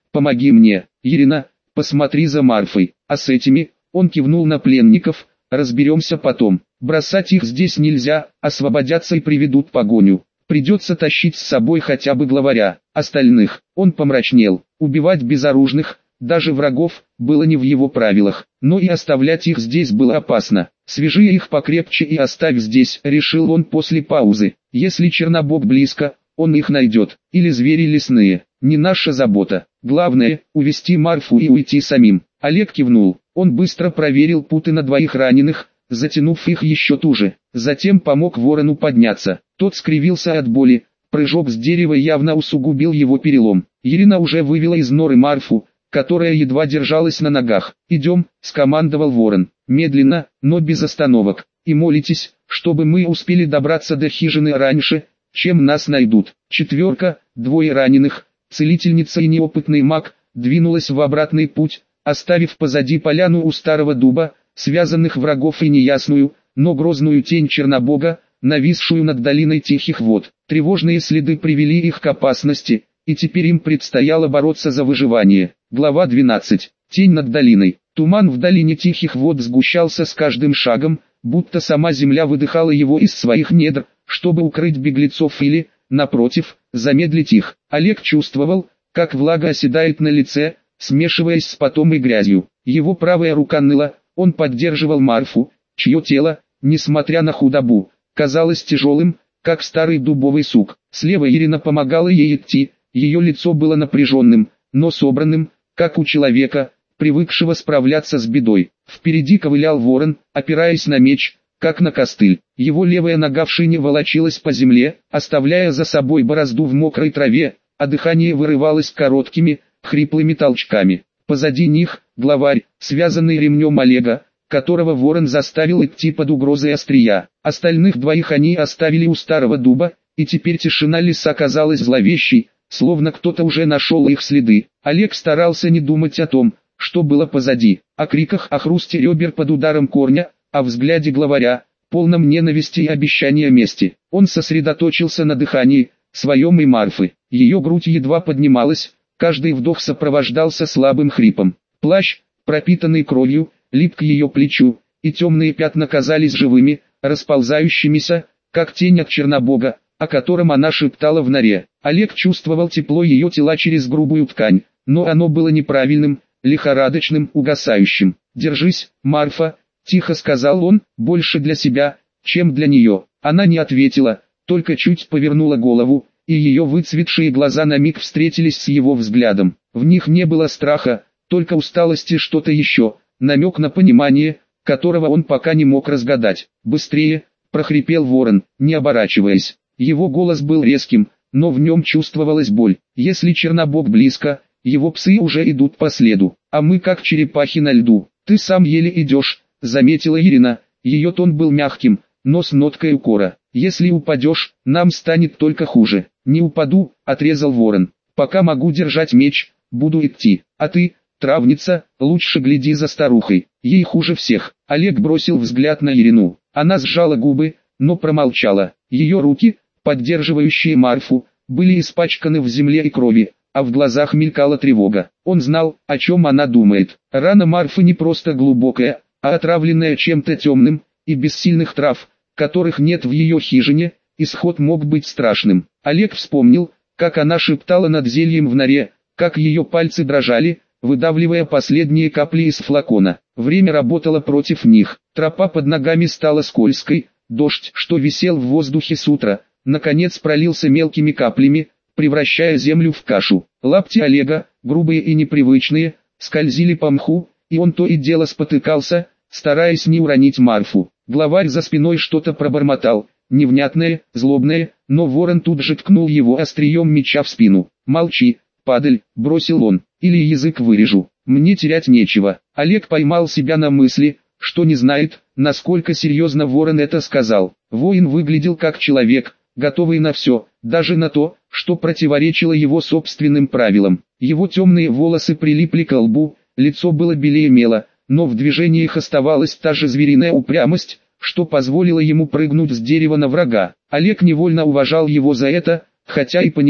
Speaker 1: помоги мне, Ирина, посмотри за Марфой, а с этими, он кивнул на пленников, разберемся потом. Бросать их здесь нельзя, освободятся и приведут погоню. Придется тащить с собой хотя бы главаря, остальных. Он помрачнел. Убивать безоружных, даже врагов, было не в его правилах, но и оставлять их здесь было опасно. «Свяжи их покрепче и оставь здесь», — решил он после паузы. «Если Чернобог близко, он их найдет, или звери лесные, не наша забота. Главное, увести Марфу и уйти самим». Олег кивнул. Он быстро проверил путы на двоих раненых, затянув их еще туже. Затем помог ворону подняться. Тот скривился от боли. Прыжок с дерева явно усугубил его перелом. Ирина уже вывела из норы Марфу, которая едва держалась на ногах. «Идем», — скомандовал ворон. «Медленно, но без остановок. И молитесь, чтобы мы успели добраться до хижины раньше, чем нас найдут». Четверка, двое раненых, целительница и неопытный маг, двинулась в обратный путь, оставив позади поляну у старого дуба, связанных врагов и неясную, но грозную тень Чернобога, нависшую над долиной тихих вод. Тревожные следы привели их к опасности, и теперь им предстояло бороться за выживание. Глава 12. Тень над долиной. Туман в долине тихих вод сгущался с каждым шагом, будто сама земля выдыхала его из своих недр, чтобы укрыть беглецов или, напротив, замедлить их. Олег чувствовал, как влага оседает на лице, смешиваясь с потом и грязью. Его правая рука ныла, он поддерживал Марфу, чье тело, несмотря на худобу, казалось тяжелым, как старый дубовый сук. Слева Ирина помогала ей идти, ее лицо было напряженным, но собранным, как у человека, привыкшего справляться с бедой. Впереди ковылял ворон, опираясь на меч, как на костыль. Его левая нога в шине волочилась по земле, оставляя за собой борозду в мокрой траве, а дыхание вырывалось короткими, хриплыми толчками. Позади них, главарь, связанный ремнем Олега, которого ворон заставил идти под угрозой острия. Остальных двоих они оставили у старого дуба, и теперь тишина леса казалась зловещей, словно кто-то уже нашел их следы. Олег старался не думать о том, что было позади, о криках, о хрусте ребер под ударом корня, о взгляде главаря, полном ненависти и обещания мести. Он сосредоточился на дыхании, своем и Марфы. Ее грудь едва поднималась, каждый вдох сопровождался слабым хрипом. Плащ, пропитанный кровью, лип к ее плечу, и темные пятна казались живыми, расползающимися, как тень от Чернобога, о котором она шептала в норе. Олег чувствовал тепло ее тела через грубую ткань, но оно было неправильным, лихорадочным, угасающим. «Держись, Марфа», — тихо сказал он, больше для себя, чем для нее. Она не ответила, только чуть повернула голову, и ее выцветшие глаза на миг встретились с его взглядом. В них не было страха, только усталость и что-то еще, намек на понимание, которого он пока не мог разгадать. «Быстрее!» — прохрипел ворон, не оборачиваясь. Его голос был резким, но в нем чувствовалась боль. «Если Чернобог близко, его псы уже идут по следу, а мы как черепахи на льду. Ты сам еле идешь», — заметила Ирина. Ее тон был мягким, но с ноткой укора. «Если упадешь, нам станет только хуже». «Не упаду», — отрезал ворон. «Пока могу держать меч, буду идти. А ты, травница, лучше гляди за старухой. Ей хуже всех». Олег бросил взгляд на Ирину. Она сжала губы, но промолчала. Ее руки, поддерживающие Марфу, были испачканы в земле и крови, а в глазах мелькала тревога. Он знал, о чем она думает. Рана Марфы не просто глубокая, а отравленная чем-то темным, и без сильных трав, которых нет в ее хижине, исход мог быть страшным. Олег вспомнил, как она шептала над зельем в норе, как ее пальцы дрожали, выдавливая последние капли из флакона. Время работало против них. Тропа под ногами стала скользкой, дождь, что висел в воздухе с утра, наконец пролился мелкими каплями, превращая землю в кашу. Лапти Олега, грубые и непривычные, скользили по мху, и он то и дело спотыкался, стараясь не уронить Марфу. Главарь за спиной что-то пробормотал, невнятное, злобное, но ворон тут же ткнул его острием меча в спину. «Молчи, падаль», — бросил он, — «или язык вырежу, мне терять нечего». Олег поймал себя на мысли, что не знает, насколько серьезно ворон это сказал. Воин выглядел как человек, готовый на все, даже на то, что противоречило его собственным правилам. Его темные волосы прилипли к лбу, лицо было белее мела, но в движениях оставалась та же звериная упрямость, что позволило ему прыгнуть с дерева на врага. Олег невольно уважал его за это, хотя и понимал,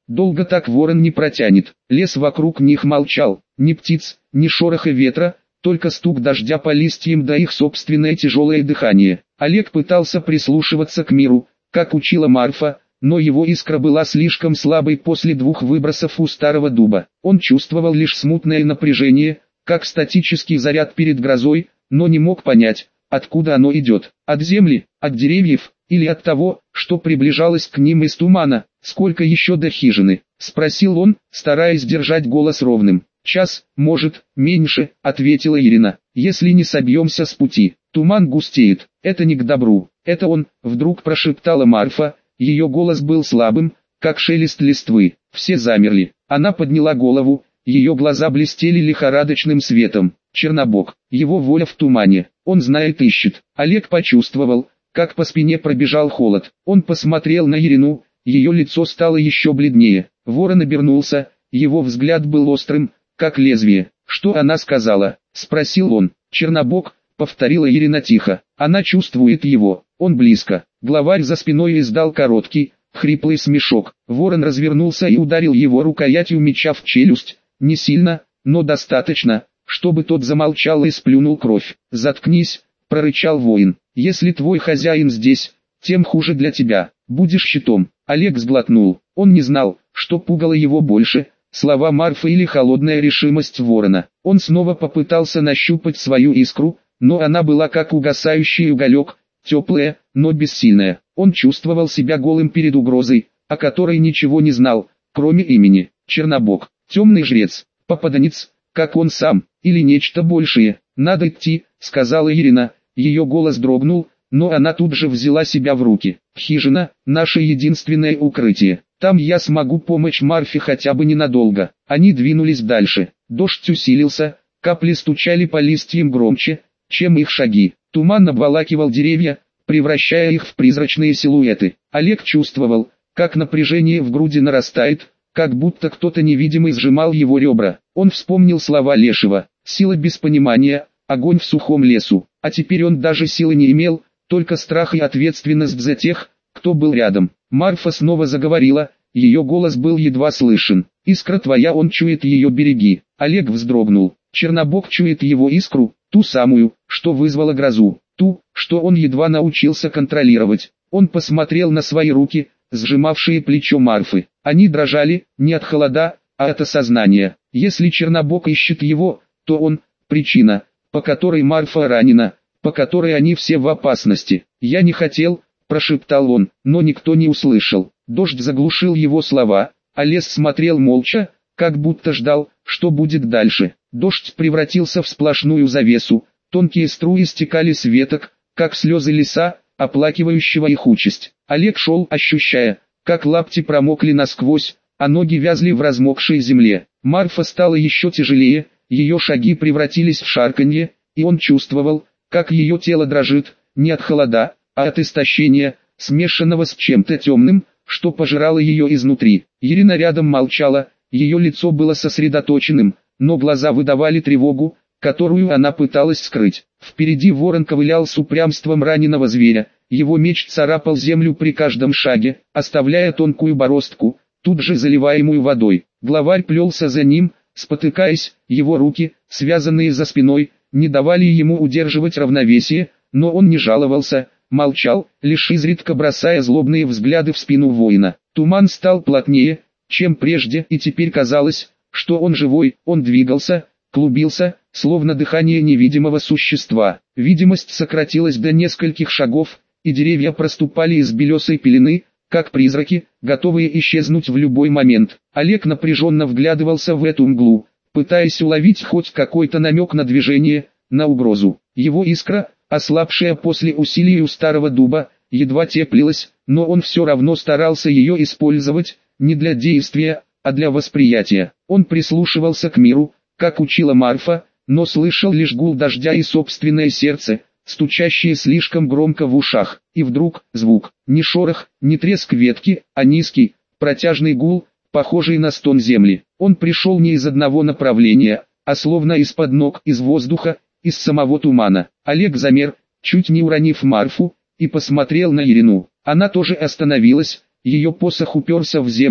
Speaker 1: Долго так ворон не протянет. Лес вокруг них молчал, ни птиц, ни шороха ветра, только стук дождя по листьям да их собственное тяжелое дыхание. Олег пытался прислушиваться к миру, как учила Марфа, но его искра была слишком слабой после 2 выбросов у старого дуба. Он чувствовал лишь смутное напряжение, как статический заряд перед грозой, но не мог понять, откуда оно идет. От земли, от деревьев, или от того, что приближалось к ним из тумана. «Сколько еще до хижины?» — спросил он, стараясь держать голос ровным. «Час, может, меньше», — ответила Ирина. «Если не собьемся с пути, туман густеет, это не к добру». «Это он», — вдруг прошептала Марфа, ее голос был слабым, как шелест листвы. Все замерли. Она подняла голову, ее глаза блестели лихорадочным светом. Чернобог, его воля в тумане, он знает, ищет. Олег почувствовал, как по спине пробежал холод. Он посмотрел на Ирину, ее лицо стало еще бледнее. Ворон обернулся, его взгляд был острым, как лезвие. «Что она сказала?» — спросил он. «Чернобог», — повторила Ирина тихо. «Она чувствует его, он близко». Главарь за спиной издал короткий, хриплый смешок. Ворон развернулся и ударил его рукоятью меча в челюсть. Не сильно, но достаточно, чтобы тот замолчал и сплюнул кровь. «Заткнись», — прорычал воин. «Если твой хозяин здесь, тем хуже для тебя. Будешь щитом». Олег сглотнул. Он не знал, что пугало его больше, слова Марфы или холодная решимость ворона. Он снова попытался нащупать свою искру, но она была как угасающий уголек, теплая, но бессильная. Он чувствовал себя голым перед угрозой, о которой ничего не знал, кроме имени. Чернобог, темный жрец, попаданец, как он сам, или нечто большее. «Надо идти», — сказала Ирина. Ее голос дрогнул, но она тут же взяла себя в руки. «Хижина — наше единственное укрытие. Там я смогу помочь Марфе хотя бы ненадолго». Они двинулись дальше. Дождь усилился, капли стучали по листьям громче, чем их шаги. Туман обволакивал деревья, превращая их в призрачные силуэты. Олег чувствовал, как напряжение в груди нарастает, как будто кто-то невидимый сжимал его ребра. Он вспомнил слова Лешего: «Сила без понимания, огонь в сухом лесу». А теперь он даже силы не имел, только страх и ответственность за тех, кто был рядом. Марфа снова заговорила, ее голос был едва слышен. «Искра твоя, он чует ее, береги». Олег вздрогнул. Чернобог чует его искру, ту самую, что вызвала грозу, ту, что он едва научился контролировать. Он посмотрел на свои руки, сжимавшие плечо Марфы. Они дрожали, не от холода, а от осознания. Если Чернобог ищет его, то он — причина, по которой Марфа ранена, по которой они все в опасности. «Я не хотел», — прошептал он, но никто не услышал. Дождь заглушил его слова, а лес смотрел молча, как будто ждал, что будет дальше. Дождь превратился в сплошную завесу, тонкие струи стекали с веток, как слезы лиса, оплакивающего их участь. Олег шел, ощущая, как лапти промокли насквозь, а ноги вязли в размокшей земле. Марфа стала еще тяжелее, ее шаги превратились в шарканье, и он чувствовал, как ее тело дрожит, не от холода, а от истощения, смешанного с чем-то темным, что пожирало ее изнутри. Ирина рядом молчала, ее лицо было сосредоточенным, но глаза выдавали тревогу, которую она пыталась скрыть. Впереди ворон ковылял с упрямством раненого зверя, его меч царапал землю при каждом шаге, оставляя тонкую бороздку, тут же заливаемую водой. Главарь плелся за ним, спотыкаясь, его руки, связанные за спиной, не давали ему удерживать равновесие, но он не жаловался, молчал, лишь изредка бросая злобные взгляды в спину воина. Туман стал плотнее, чем прежде, и теперь казалось, что он живой. Он двигался, клубился, словно дыхание невидимого существа. Видимость сократилась до нескольких шагов, и деревья проступали из белесой пелены, как призраки, готовые исчезнуть в любой момент. Олег напряженно вглядывался в эту мглу, пытаясь уловить хоть какой-то намек на движение, на угрозу. Его искра, ослабшая после усилий у старого дуба, едва теплилась, но он все равно старался ее использовать, не для действия, а для восприятия. Он прислушивался к миру, как учила Марфа, но слышал лишь гул дождя и собственное сердце, стучащее слишком громко в ушах. И вдруг звук, не шорох, не треск ветки, а низкий, протяжный гул, похожий на стон земли. Он пришел не из одного направления, а словно из-под ног, из воздуха, из самого тумана. Олег замер, чуть не уронив Марфу, и посмотрел на Ирину. Она тоже остановилась, ее посох уперся в землю,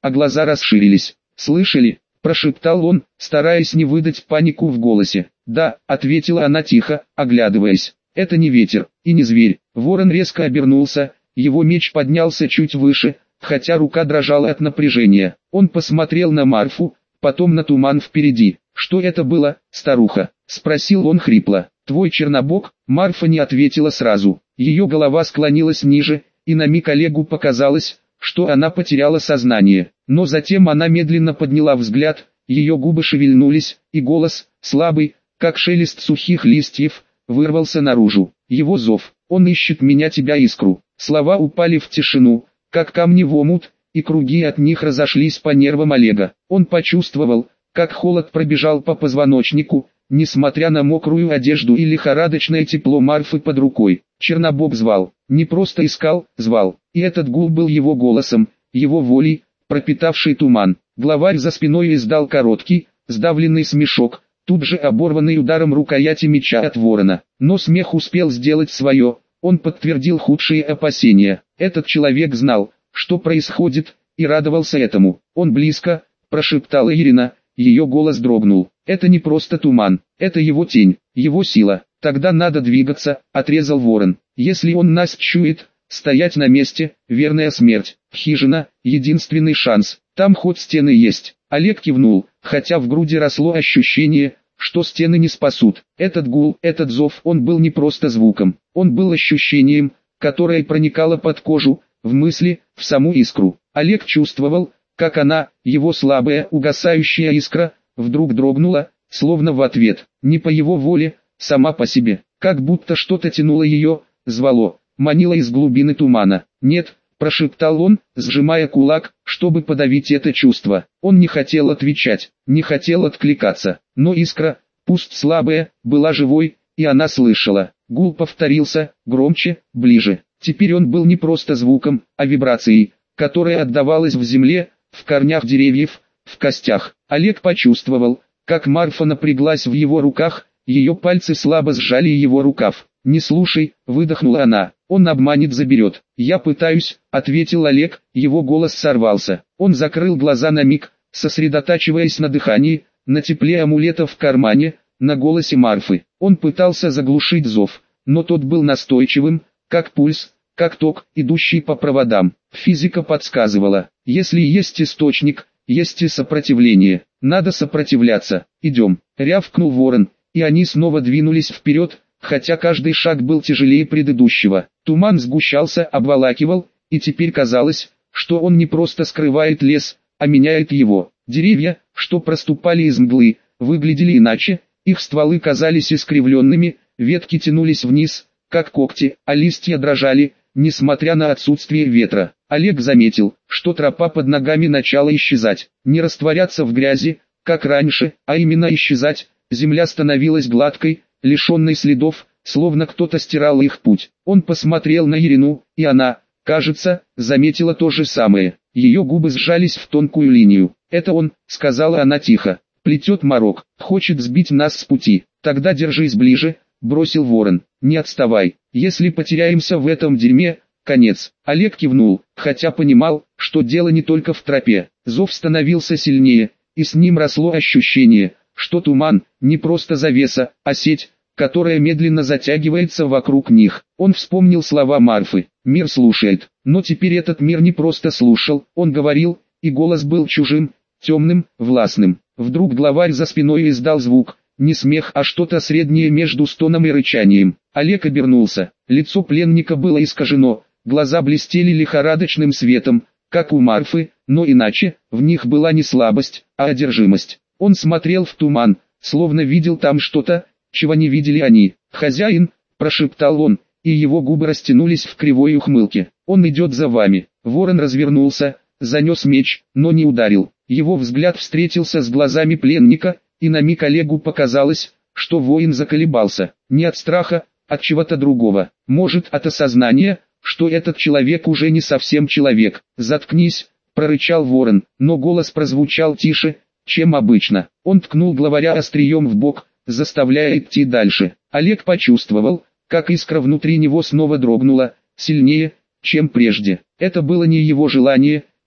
Speaker 1: а глаза расширились. «Слышали?» – прошептал он, стараясь не выдать панику в голосе. «Да», – ответила она тихо, оглядываясь. «Это не ветер, и не зверь». Ворон резко обернулся, его меч поднялся чуть выше, хотя рука дрожала от напряжения. Он посмотрел на Марфу, потом на туман впереди. «Что это было, старуха?» – спросил он хрипло. «Твой Чернобог?» Марфа не ответила сразу. Ее голова склонилась ниже, и на миг Олегу показалось, что она потеряла сознание. Но затем она медленно подняла взгляд, ее губы шевельнулись, и голос, слабый, как шелест сухих листьев, вырвался наружу. Его зов: «Он ищет меня, тебя, Искру». Слова упали в тишину, как камни в омут, и круги от них разошлись по нервам Олега. Он почувствовал, как холод пробежал по позвоночнику, несмотря на мокрую одежду и лихорадочное тепло Марфы под рукой. Чернобог звал, не просто искал, звал. И этот гул был его голосом, его волей, пропитавший туман. Главарь за спиной издал короткий, сдавленный смешок, тут же оборванный ударом рукояти меча от ворона. Но смех успел сделать свое, он подтвердил худшие опасения. Этот человек знал, что происходит, и радовался этому. «Он близко», – прошептала Ирина, ее голос дрогнул. «Это не просто туман, это его тень, его сила». «Тогда надо двигаться», – отрезал ворон. «Если он нас чует, стоять на месте – верная смерть. Хижина – единственный шанс, там хоть стены есть». Олег кивнул, хотя в груди росло ощущение, что стены не спасут. Этот гул, этот зов, он был не просто звуком, он был ощущением, которое проникало под кожу, в мысли, в саму искру. Олег чувствовал, как она, его слабая, угасающая искра, вдруг дрогнула, словно в ответ, не по его воле, сама по себе, как будто что-то тянуло ее, звало, манило из глубины тумана. «Нет», – прошептал он, сжимая кулак, чтобы подавить это чувство. Он не хотел отвечать, не хотел откликаться, но искра, пусть слабая, была живой, и она слышала. Гул повторился, громче, ближе. Теперь он был не просто звуком, а вибрацией, которая отдавалась в земле, в корнях деревьев, в костях. Олег почувствовал, как Марфа напряглась в его руках, ее пальцы слабо сжали его рукав. «Не слушай», – выдохнула она, – «он обманет, заберет». «Я пытаюсь», – ответил Олег, его голос сорвался. Он закрыл глаза на миг, сосредотачиваясь на дыхании, на тепле амулета в кармане, на голосе Марфы. Он пытался заглушить зов, но тот был настойчивым, как пульс, как ток, идущий по проводам. Физика подсказывала, если есть источник, есть и сопротивление. Надо сопротивляться. «Идем», – рявкнул ворон, и они снова двинулись вперед, хотя каждый шаг был тяжелее предыдущего. Туман сгущался, обволакивал, и теперь казалось, что он не просто скрывает лес, а меняет его. Деревья, что проступали из мглы, выглядели иначе, их стволы казались искривленными, ветки тянулись вниз, как когти, а листья дрожали, несмотря на отсутствие ветра. Олег заметил, что тропа под ногами начала исчезать, не растворяться в грязи, как раньше, а именно исчезать. Земля становилась гладкой, лишенной следов, словно кто-то стирал их путь. Он посмотрел на Ирину, и она, кажется, заметила то же самое. Ее губы сжались в тонкую линию. «Это он», — сказала она тихо, — «плетет морок, хочет сбить нас с пути». «Тогда держись ближе», — бросил ворон, — «не отставай, если потеряемся в этом дерьме, конец». Олег кивнул, хотя понимал, что дело не только в тропе. Зов становился сильнее, и с ним росло ощущение, что туман – не просто завеса, а сеть, которая медленно затягивается вокруг них. Он вспомнил слова Марфы: «Мир слушает». Но теперь этот мир не просто слушал, он говорил, и голос был чужим, темным, властным. Вдруг главарь за спиной издал звук, не смех, а что-то среднее между стоном и рычанием. Олег обернулся, лицо пленника было искажено, глаза блестели лихорадочным светом, как у Марфы, но иначе, в них была не слабость, а одержимость. Он смотрел в туман, словно видел там что-то, чего не видели они. «Хозяин», – прошептал он, и его губы растянулись в кривой ухмылке. «Он идет за вами». Ворон развернулся, занес меч, но не ударил. Его взгляд встретился с глазами пленника, и на миг Олегу показалось, что воин заколебался. Не от страха, от чего-то другого. Может, от осознания, что этот человек уже не совсем человек. «Заткнись», – прорычал ворон, но голос прозвучал тише, чем обычно. Он ткнул главаря острием в бок, заставляя идти дальше. Олег почувствовал, как искра внутри него снова дрогнула, сильнее, чем прежде. Это было не его желание,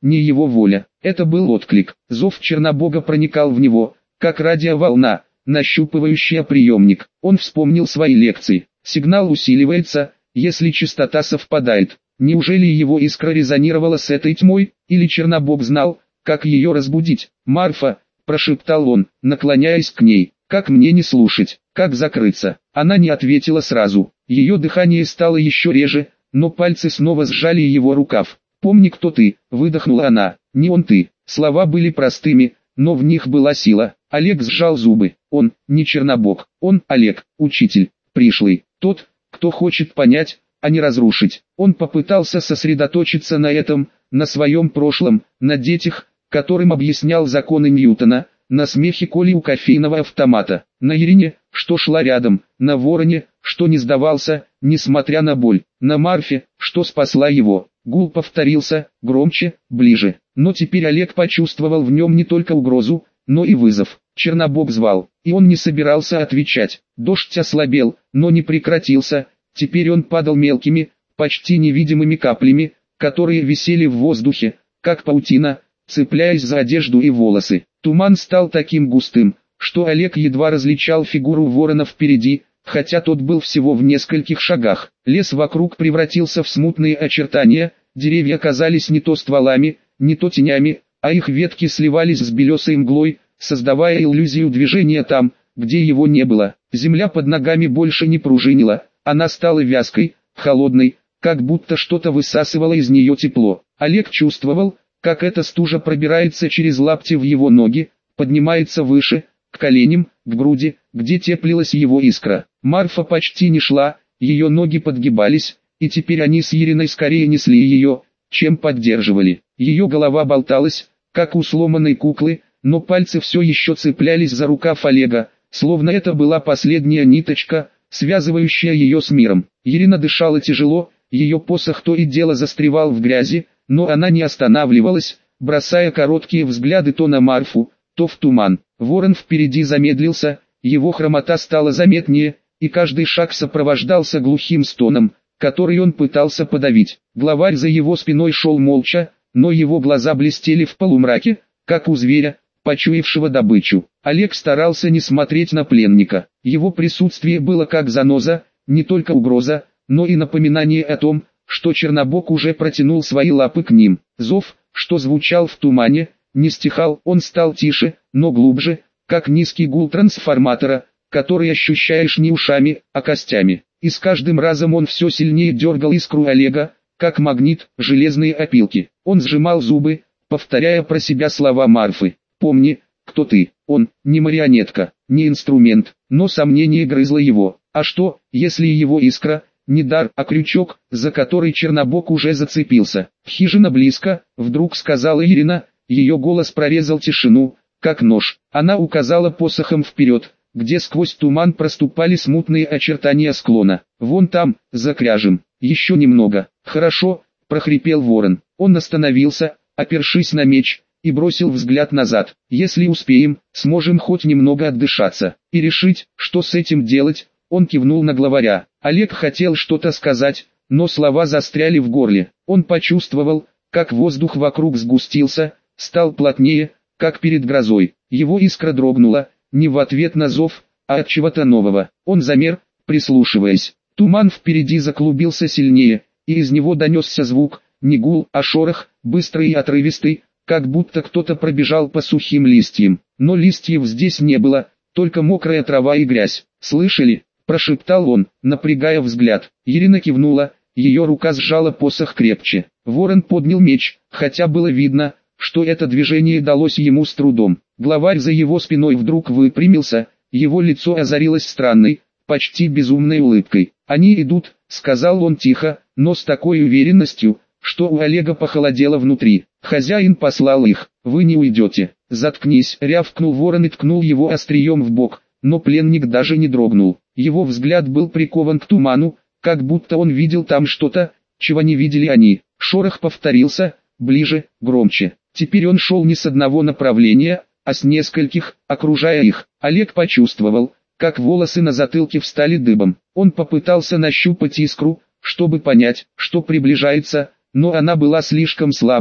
Speaker 1: не его воля. Это был отклик. Зов Чернобога проникал в него, как радиоволна, нащупывающая приемник. Он вспомнил свои лекции. Сигнал усиливается, если частота совпадает. Неужели его искра резонировала с этой тьмой, или Чернобог знал, как ее разбудить? «Марфа», — прошептал он, наклоняясь к ней, — «как мне не слушать, как закрыться?» Она не ответила сразу. Ее дыхание стало еще реже, но пальцы снова сжали его рукав. «Помни, кто ты», — выдохнула она. «Не он ты». Слова были простыми, но в них была сила. Олег сжал зубы. Он, не Чернобог, он, Олег, учитель, пришлый, тот, кто хочет понять, а не разрушить. Он попытался сосредоточиться на этом, на своем прошлом, на детях, которым объяснял законы Ньютона, на смехе Коли у кофейного автомата, на Ирине, что шла рядом, на Вороне, что не сдавался, несмотря на боль, на Марфе, что спасла его. Гул повторился, громче, ближе, но теперь Олег почувствовал в нем не только угрозу, но и вызов. Чернобог звал, и он не собирался отвечать. Дождь ослабел, но не прекратился, теперь он падал мелкими, почти невидимыми каплями, которые висели в воздухе, как паутина, цепляясь за одежду и волосы. Туман стал таким густым, что Олег едва различал фигуру ворона впереди, хотя тот был всего в нескольких шагах. Лес вокруг превратился в смутные очертания, деревья казались не то стволами, не то тенями, а их ветки сливались с белесой мглой, создавая иллюзию движения там, где его не было. Земля под ногами больше не пружинила, она стала вязкой, холодной, как будто что-то высасывало из нее тепло. Олег чувствовал, как эта стужа пробирается через лапти в его ноги, поднимается выше, к коленям, к груди, где теплилась его искра. Марфа почти не шла, ее ноги подгибались, и теперь они с Ириной скорее несли ее, чем поддерживали. Ее голова болталась, как у сломанной куклы, но пальцы все еще цеплялись за рукав Олега, словно это была последняя ниточка, связывающая ее с миром. Ирина дышала тяжело, ее посох то и дело застревал в грязи, но она не останавливалась, бросая короткие взгляды то на Марфу, то в туман. Ворон впереди замедлился, его хромота стала заметнее, и каждый шаг сопровождался глухим стоном, который он пытался подавить. Главарь за его спиной шел молча, но его глаза блестели в полумраке, как у зверя, почуявшего добычу. Олег старался не смотреть на пленника. Его присутствие было как заноза, не только угроза, но и напоминание о том, что Чернобог уже протянул свои лапы к ним. Зов, что звучал в тумане, не стихал, он стал тише, но глубже, как низкий гул трансформатора, который ощущаешь не ушами, а костями. И с каждым разом он все сильнее дергал искру Олега, как магнит, железные опилки. Он сжимал зубы, повторяя про себя слова Марфы. «Помни, кто ты». Он, не марионетка, не инструмент, но сомнение грызло его. А что, если его искра, не дар, а крючок, за который Чернобог уже зацепился? «Хижина близко», вдруг сказала Ирина, ее голос прорезал тишину, как нож. Она указала посохом вперед, где сквозь туман проступали смутные очертания склона. «Вон там, за кряжем, еще немного». «Хорошо», прохрипел ворон. Он остановился, опершись на меч, и бросил взгляд назад. «Если успеем, сможем хоть немного отдышаться и решить, что с этим делать». Он кивнул на главаря. Олег хотел что-то сказать, но слова застряли в горле. Он почувствовал, как воздух вокруг сгустился, стал плотнее, как перед грозой. Его искра дрогнула, не в ответ на зов, а от чего-то нового. Он замер, прислушиваясь. Туман впереди заклубился сильнее, и из него донесся звук, не гул, а шорох, быстрый и отрывистый, как будто кто-то пробежал по сухим листьям. Но листьев здесь не было, только мокрая трава и грязь. «Слышали?» – прошептал он, напрягая взгляд. Ирина кивнула, ее рука сжала посох крепче. Ворон поднял меч, хотя было видно, что это движение далось ему с трудом. Главарь за его спиной вдруг выпрямился, его лицо озарилось странной, почти безумной улыбкой. «Они идут», — сказал он тихо, но с такой уверенностью, что у Олега похолодело внутри. «Хозяин послал их, вы не уйдете». «Заткнись», — рявкнул ворон и ткнул его острием в бок, но пленник даже не дрогнул. Его взгляд был прикован к туману, как будто он видел там что-то, чего не видели они. Шорох повторился, ближе, громче. Теперь он шел не с одного направления, а с нескольких, окружая их. Олег почувствовал, как волосы на затылке встали дыбом. Он попытался нащупать искру, чтобы понять, что приближается, но она была слишком слабой,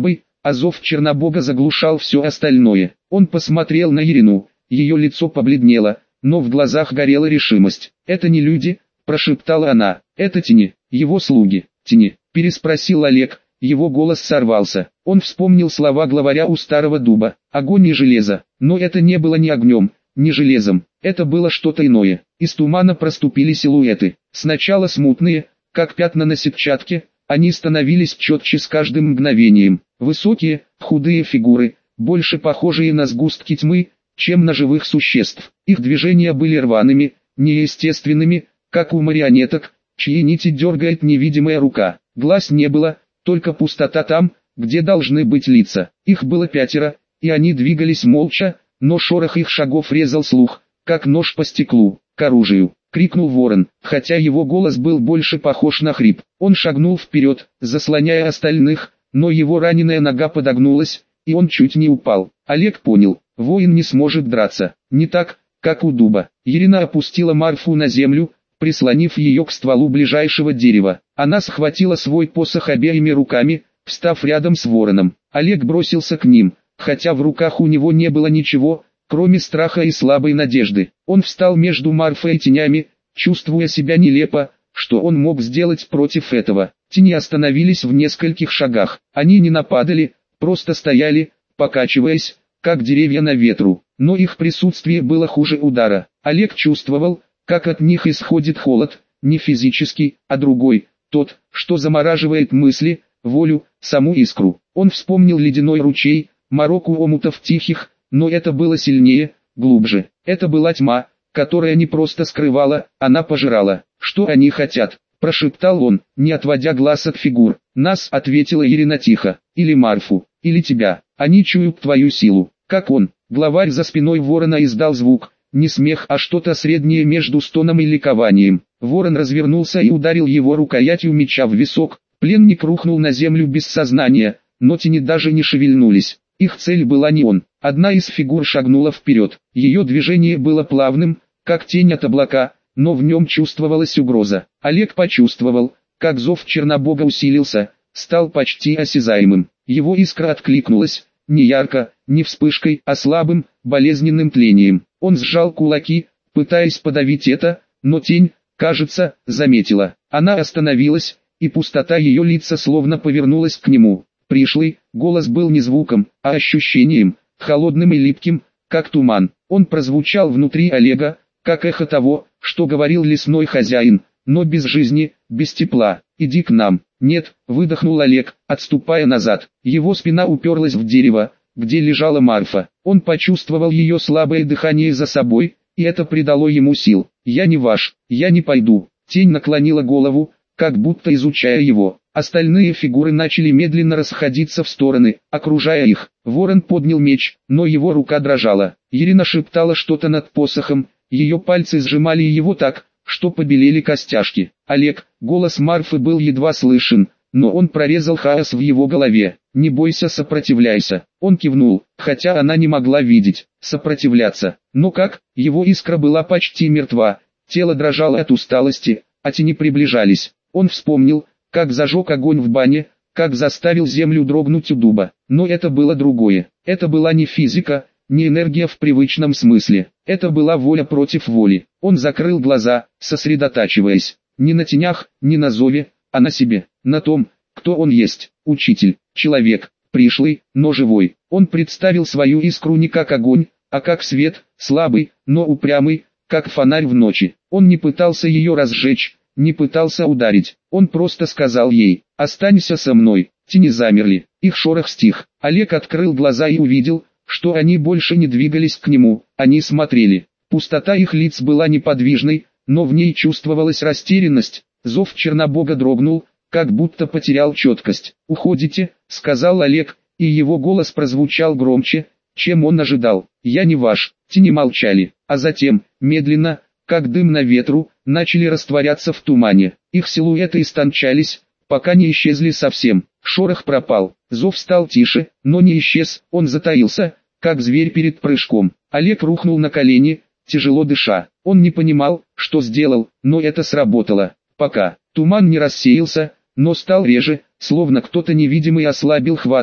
Speaker 1: а зов Чернобога заглушал все остальное. Он посмотрел на Ирину, ее лицо побледнело, но в глазах горела решимость. «Это не люди», – прошептала она, – «это тени, его слуги». «Тени?» – переспросил Олег, его голос сорвался. Он вспомнил слова главаря у старого дуба: «Огонь и железо». Но это не было ни огнем, ни железом, это было что-то иное. Из тумана проступили силуэты, сначала смутные, как пятна на сетчатке, они становились четче с каждым мгновением. Высокие, худые фигуры, больше похожие на сгустки тьмы, чем на живых существ. Их движения были рваными, неестественными, как у марионеток, чьи нити дергает невидимая рука. Глаз не было, только пустота там, где должны быть лица. Их было 5, и они двигались молча, но шорох их шагов резал слух, как нож по стеклу. «К оружию!» — крикнул ворон, хотя его голос был больше похож на хрип. Он шагнул вперед, заслоняя остальных, но его раненая нога подогнулась, и он чуть не упал. Олег понял, воин не сможет драться, не так, как у дуба. Ирина опустила Марфу на землю, прислонив ее к стволу ближайшего дерева. Она схватила свой посох обеими руками, встав рядом с вороном. Олег бросился к ним, хотя в руках у него не было ничего, кроме страха и слабой надежды. Он встал между Марфой и тенями, чувствуя себя нелепо, что он мог сделать против этого. Тени остановились в нескольких шагах. Они не нападали, просто стояли, покачиваясь, как деревья на ветру. Но их присутствие было хуже удара. Олег чувствовал, как от них исходит холод, не физический, а другой, тот, что замораживает мысли, волю, саму искру. Он вспомнил ледяной ручей, мороку омутов тихих, но это было сильнее, глубже. Это была тьма, которая не просто скрывала, она пожирала. «Что они хотят?» – прошептал он, не отводя глаз от фигур. «Нас», – ответила Ирина тихо, – «или Марфу, или тебя. Они чуют твою силу». «Как он?» – главарь за спиной ворона издал звук, не смех, а что-то среднее между стоном и ликованием. Ворон развернулся и ударил его рукоятью меча в висок. Пленник рухнул на землю без сознания, но тени даже не шевельнулись. Их цель была не он. Одна из фигур шагнула вперед. Ее движение было плавным, как тень от облака, но в нем чувствовалась угроза. Олег почувствовал, как зов Чернобога усилился, стал почти осязаемым. Его искра откликнулась, не ярко, не вспышкой, а слабым, болезненным тлением. Он сжал кулаки, пытаясь подавить это, но тень, кажется, заметила. Она остановилась, и пустота ее лица словно повернулась к нему. Пришлый, голос был не звуком, а ощущением, холодным и липким, как туман. Он прозвучал внутри Олега, как эхо того, что говорил лесной хозяин, но без жизни, без тепла. «Иди к нам». «Нет», — выдохнул Олег, отступая назад. Его спина уперлась в дерево, где лежала Марфа. Он почувствовал ее слабое дыхание за собой, и это придало ему сил. «Я не ваш, я не пойду». Тень наклонила голову, как будто изучая его. Остальные фигуры начали медленно расходиться в стороны, окружая их. Ворон поднял меч, но его рука дрожала. Ирина шептала что-то над посохом, ее пальцы сжимали его так, что побелели костяшки. «Олег», голос Марфы был едва слышен, но он прорезал хаос в его голове. «Не бойся, сопротивляйся». Он кивнул, хотя она не могла видеть. Сопротивляться. Но как? Его искра была почти мертва, тело дрожало от усталости, а тени приближались. Он вспомнил, как зажег огонь в бане, как заставил землю дрогнуть у дуба. Но это было другое. Это была не физика, не энергия в привычном смысле. Это была воля против воли. Он закрыл глаза, сосредотачиваясь. Не на тенях, не на зове, а на себе. На том, кто он есть. Учитель, человек, пришлый, но живой. Он представил свою искру не как огонь, а как свет, слабый, но упрямый, как фонарь в ночи. Он не пытался ее разжечь, не пытался ударить. Он просто сказал ей: «Останься со мной». Тени замерли, их шорох стих. Олег открыл глаза и увидел, что они больше не двигались к нему, они смотрели. Пустота их лиц была неподвижной, но в ней чувствовалась растерянность. Зов Чернобога дрогнул, как будто потерял четкость. «Уходите», — сказал Олег, и его голос прозвучал громче, чем он ожидал. «Я не ваш». Тени молчали, а затем, медленно, как дым на ветру, начали растворяться в тумане. Их силуэты истончались, пока не исчезли совсем. Шорох пропал, зов стал тише, но не исчез, он затаился, как зверь перед прыжком. Олег рухнул на колени, тяжело дыша. Он не понимал, что сделал, но это сработало. Пока туман не рассеялся, но стал реже, словно кто-то невидимый ослабил хватку,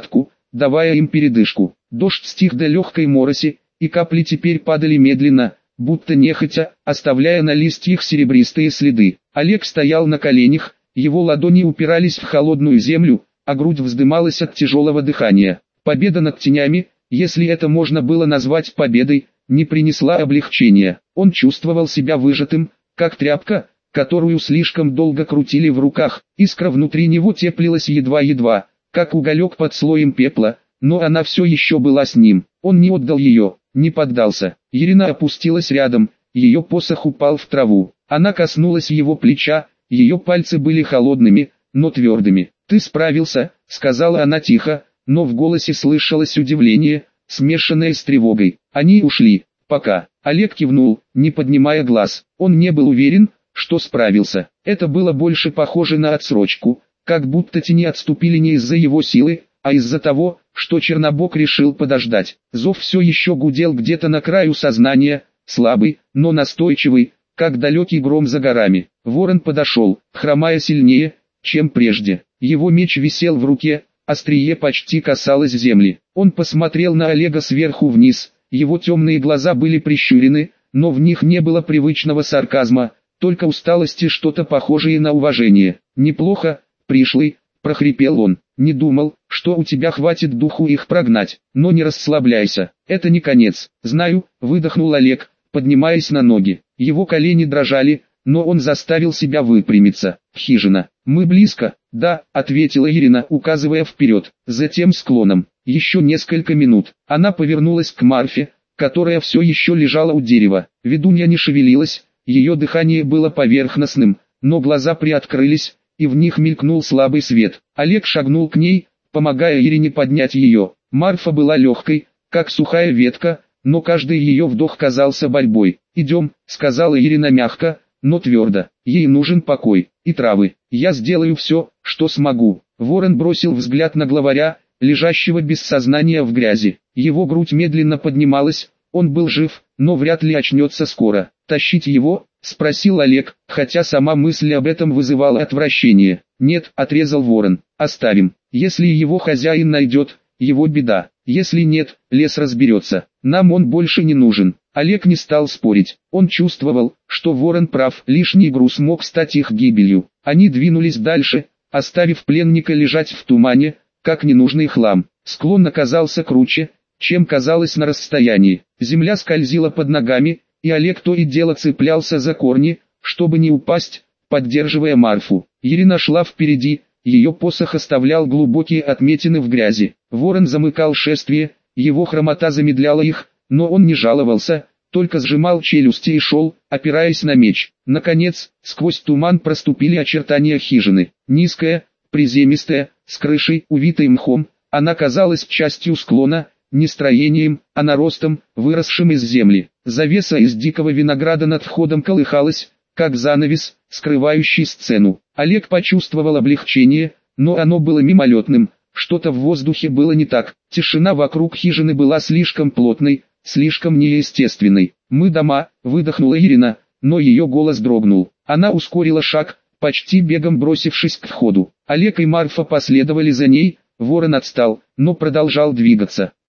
Speaker 1: давая им передышку. Дождь стих до легкой мороси, и капли теперь падали медленно, будто нехотя, оставляя на листьях серебристые следы. Олег стоял на коленях, его ладони упирались в холодную землю, а грудь вздымалась от тяжелого дыхания. Победа над тенями, если это можно было назвать победой, не принесла облегчения. Он чувствовал себя выжатым, как тряпка, которую слишком долго крутили в руках. Искра внутри него теплилась едва-едва, как уголек под слоем пепла, но она все еще была с ним. Он не отдал ее, не поддался. Ирина опустилась рядом, ее посох упал в траву. Она коснулась его плеча, ее пальцы были холодными, но твердыми. «Ты справился», — сказала она тихо, но в голосе слышалось удивление, смешанное с тревогой. Они ушли. Пока. Олег кивнул, не поднимая глаз. Он не был уверен, что справился. Это было больше похоже на отсрочку, как будто тени отступили не из-за его силы, а из-за того, что Чернобог решил подождать. Зов все еще гудел где-то на краю сознания, слабый, но настойчивый, как далекий гром за горами. Ворон подошел, хромая сильнее, чем прежде. Его меч висел в руке, острие почти касалось земли. Он посмотрел на Олега сверху вниз, его темные глаза были прищурены, но в них не было привычного сарказма, только усталость и что-то похожее на уважение. «Неплохо, пришлый», — прохрипел он. «Не думал, что у тебя хватит духу их прогнать, но не расслабляйся, это не конец». «Знаю», — выдохнул Олег, поднимаясь на ноги. Его колени дрожали, но он заставил себя выпрямиться. «Хижина. Мы близко?» «Да», — ответила Ирина, указывая вперед, затем склоном. Еще несколько минут. Она повернулась к Марфе, которая все еще лежала у дерева. Ведунья не шевелилась, ее дыхание было поверхностным, но глаза приоткрылись, и в них мелькнул слабый свет. Олег шагнул к ней, помогая Ирине поднять ее. Марфа была легкой, как сухая ветка, но каждый ее вдох казался борьбой. «Идем», — сказала Ирина мягко, но твердо. «Ей нужен покой и травы. Я сделаю все, что смогу». Ворон бросил взгляд на главаря, лежащего без сознания в грязи. Его грудь медленно поднималась, он был жив, но вряд ли очнется скоро. «Тащить его?» — спросил Олег, хотя сама мысль об этом вызывала отвращение. «Нет», — отрезал ворон, — «оставим. Если его хозяин найдет, его беда. Если нет, лес разберется. Нам он больше не нужен». Олег не стал спорить. Он чувствовал, что ворон прав, лишний груз мог стать их гибелью. Они двинулись дальше, оставив пленника лежать в тумане, как ненужный хлам. Склон оказался круче, чем казалось на расстоянии. Земля скользила под ногами, и Олег то и дело цеплялся за корни, чтобы не упасть, поддерживая Марфу. Ирина шла впереди, ее посох оставлял глубокие отметины в грязи. Ворон замыкал шествие, его хромота замедляла их, но он не жаловался, только сжимал челюсти и шел, опираясь на меч. Наконец, сквозь туман проступили очертания хижины. Низкая, приземистая, с крышей, увитой мхом, она казалась частью склона, не строением, а наростом, выросшим из земли. Завеса из дикого винограда над входом колыхалась, как занавес, скрывающий сцену. Олег почувствовал облегчение, но оно было мимолетным, что-то в воздухе было не так. Тишина вокруг хижины была слишком плотной, слишком неестественной. «Мы дома», — выдохнула Ирина, но ее голос дрогнул. Она ускорила шаг, почти бегом бросившись к входу. Олег и Марфа последовали за ней, ворон отстал, но продолжал двигаться.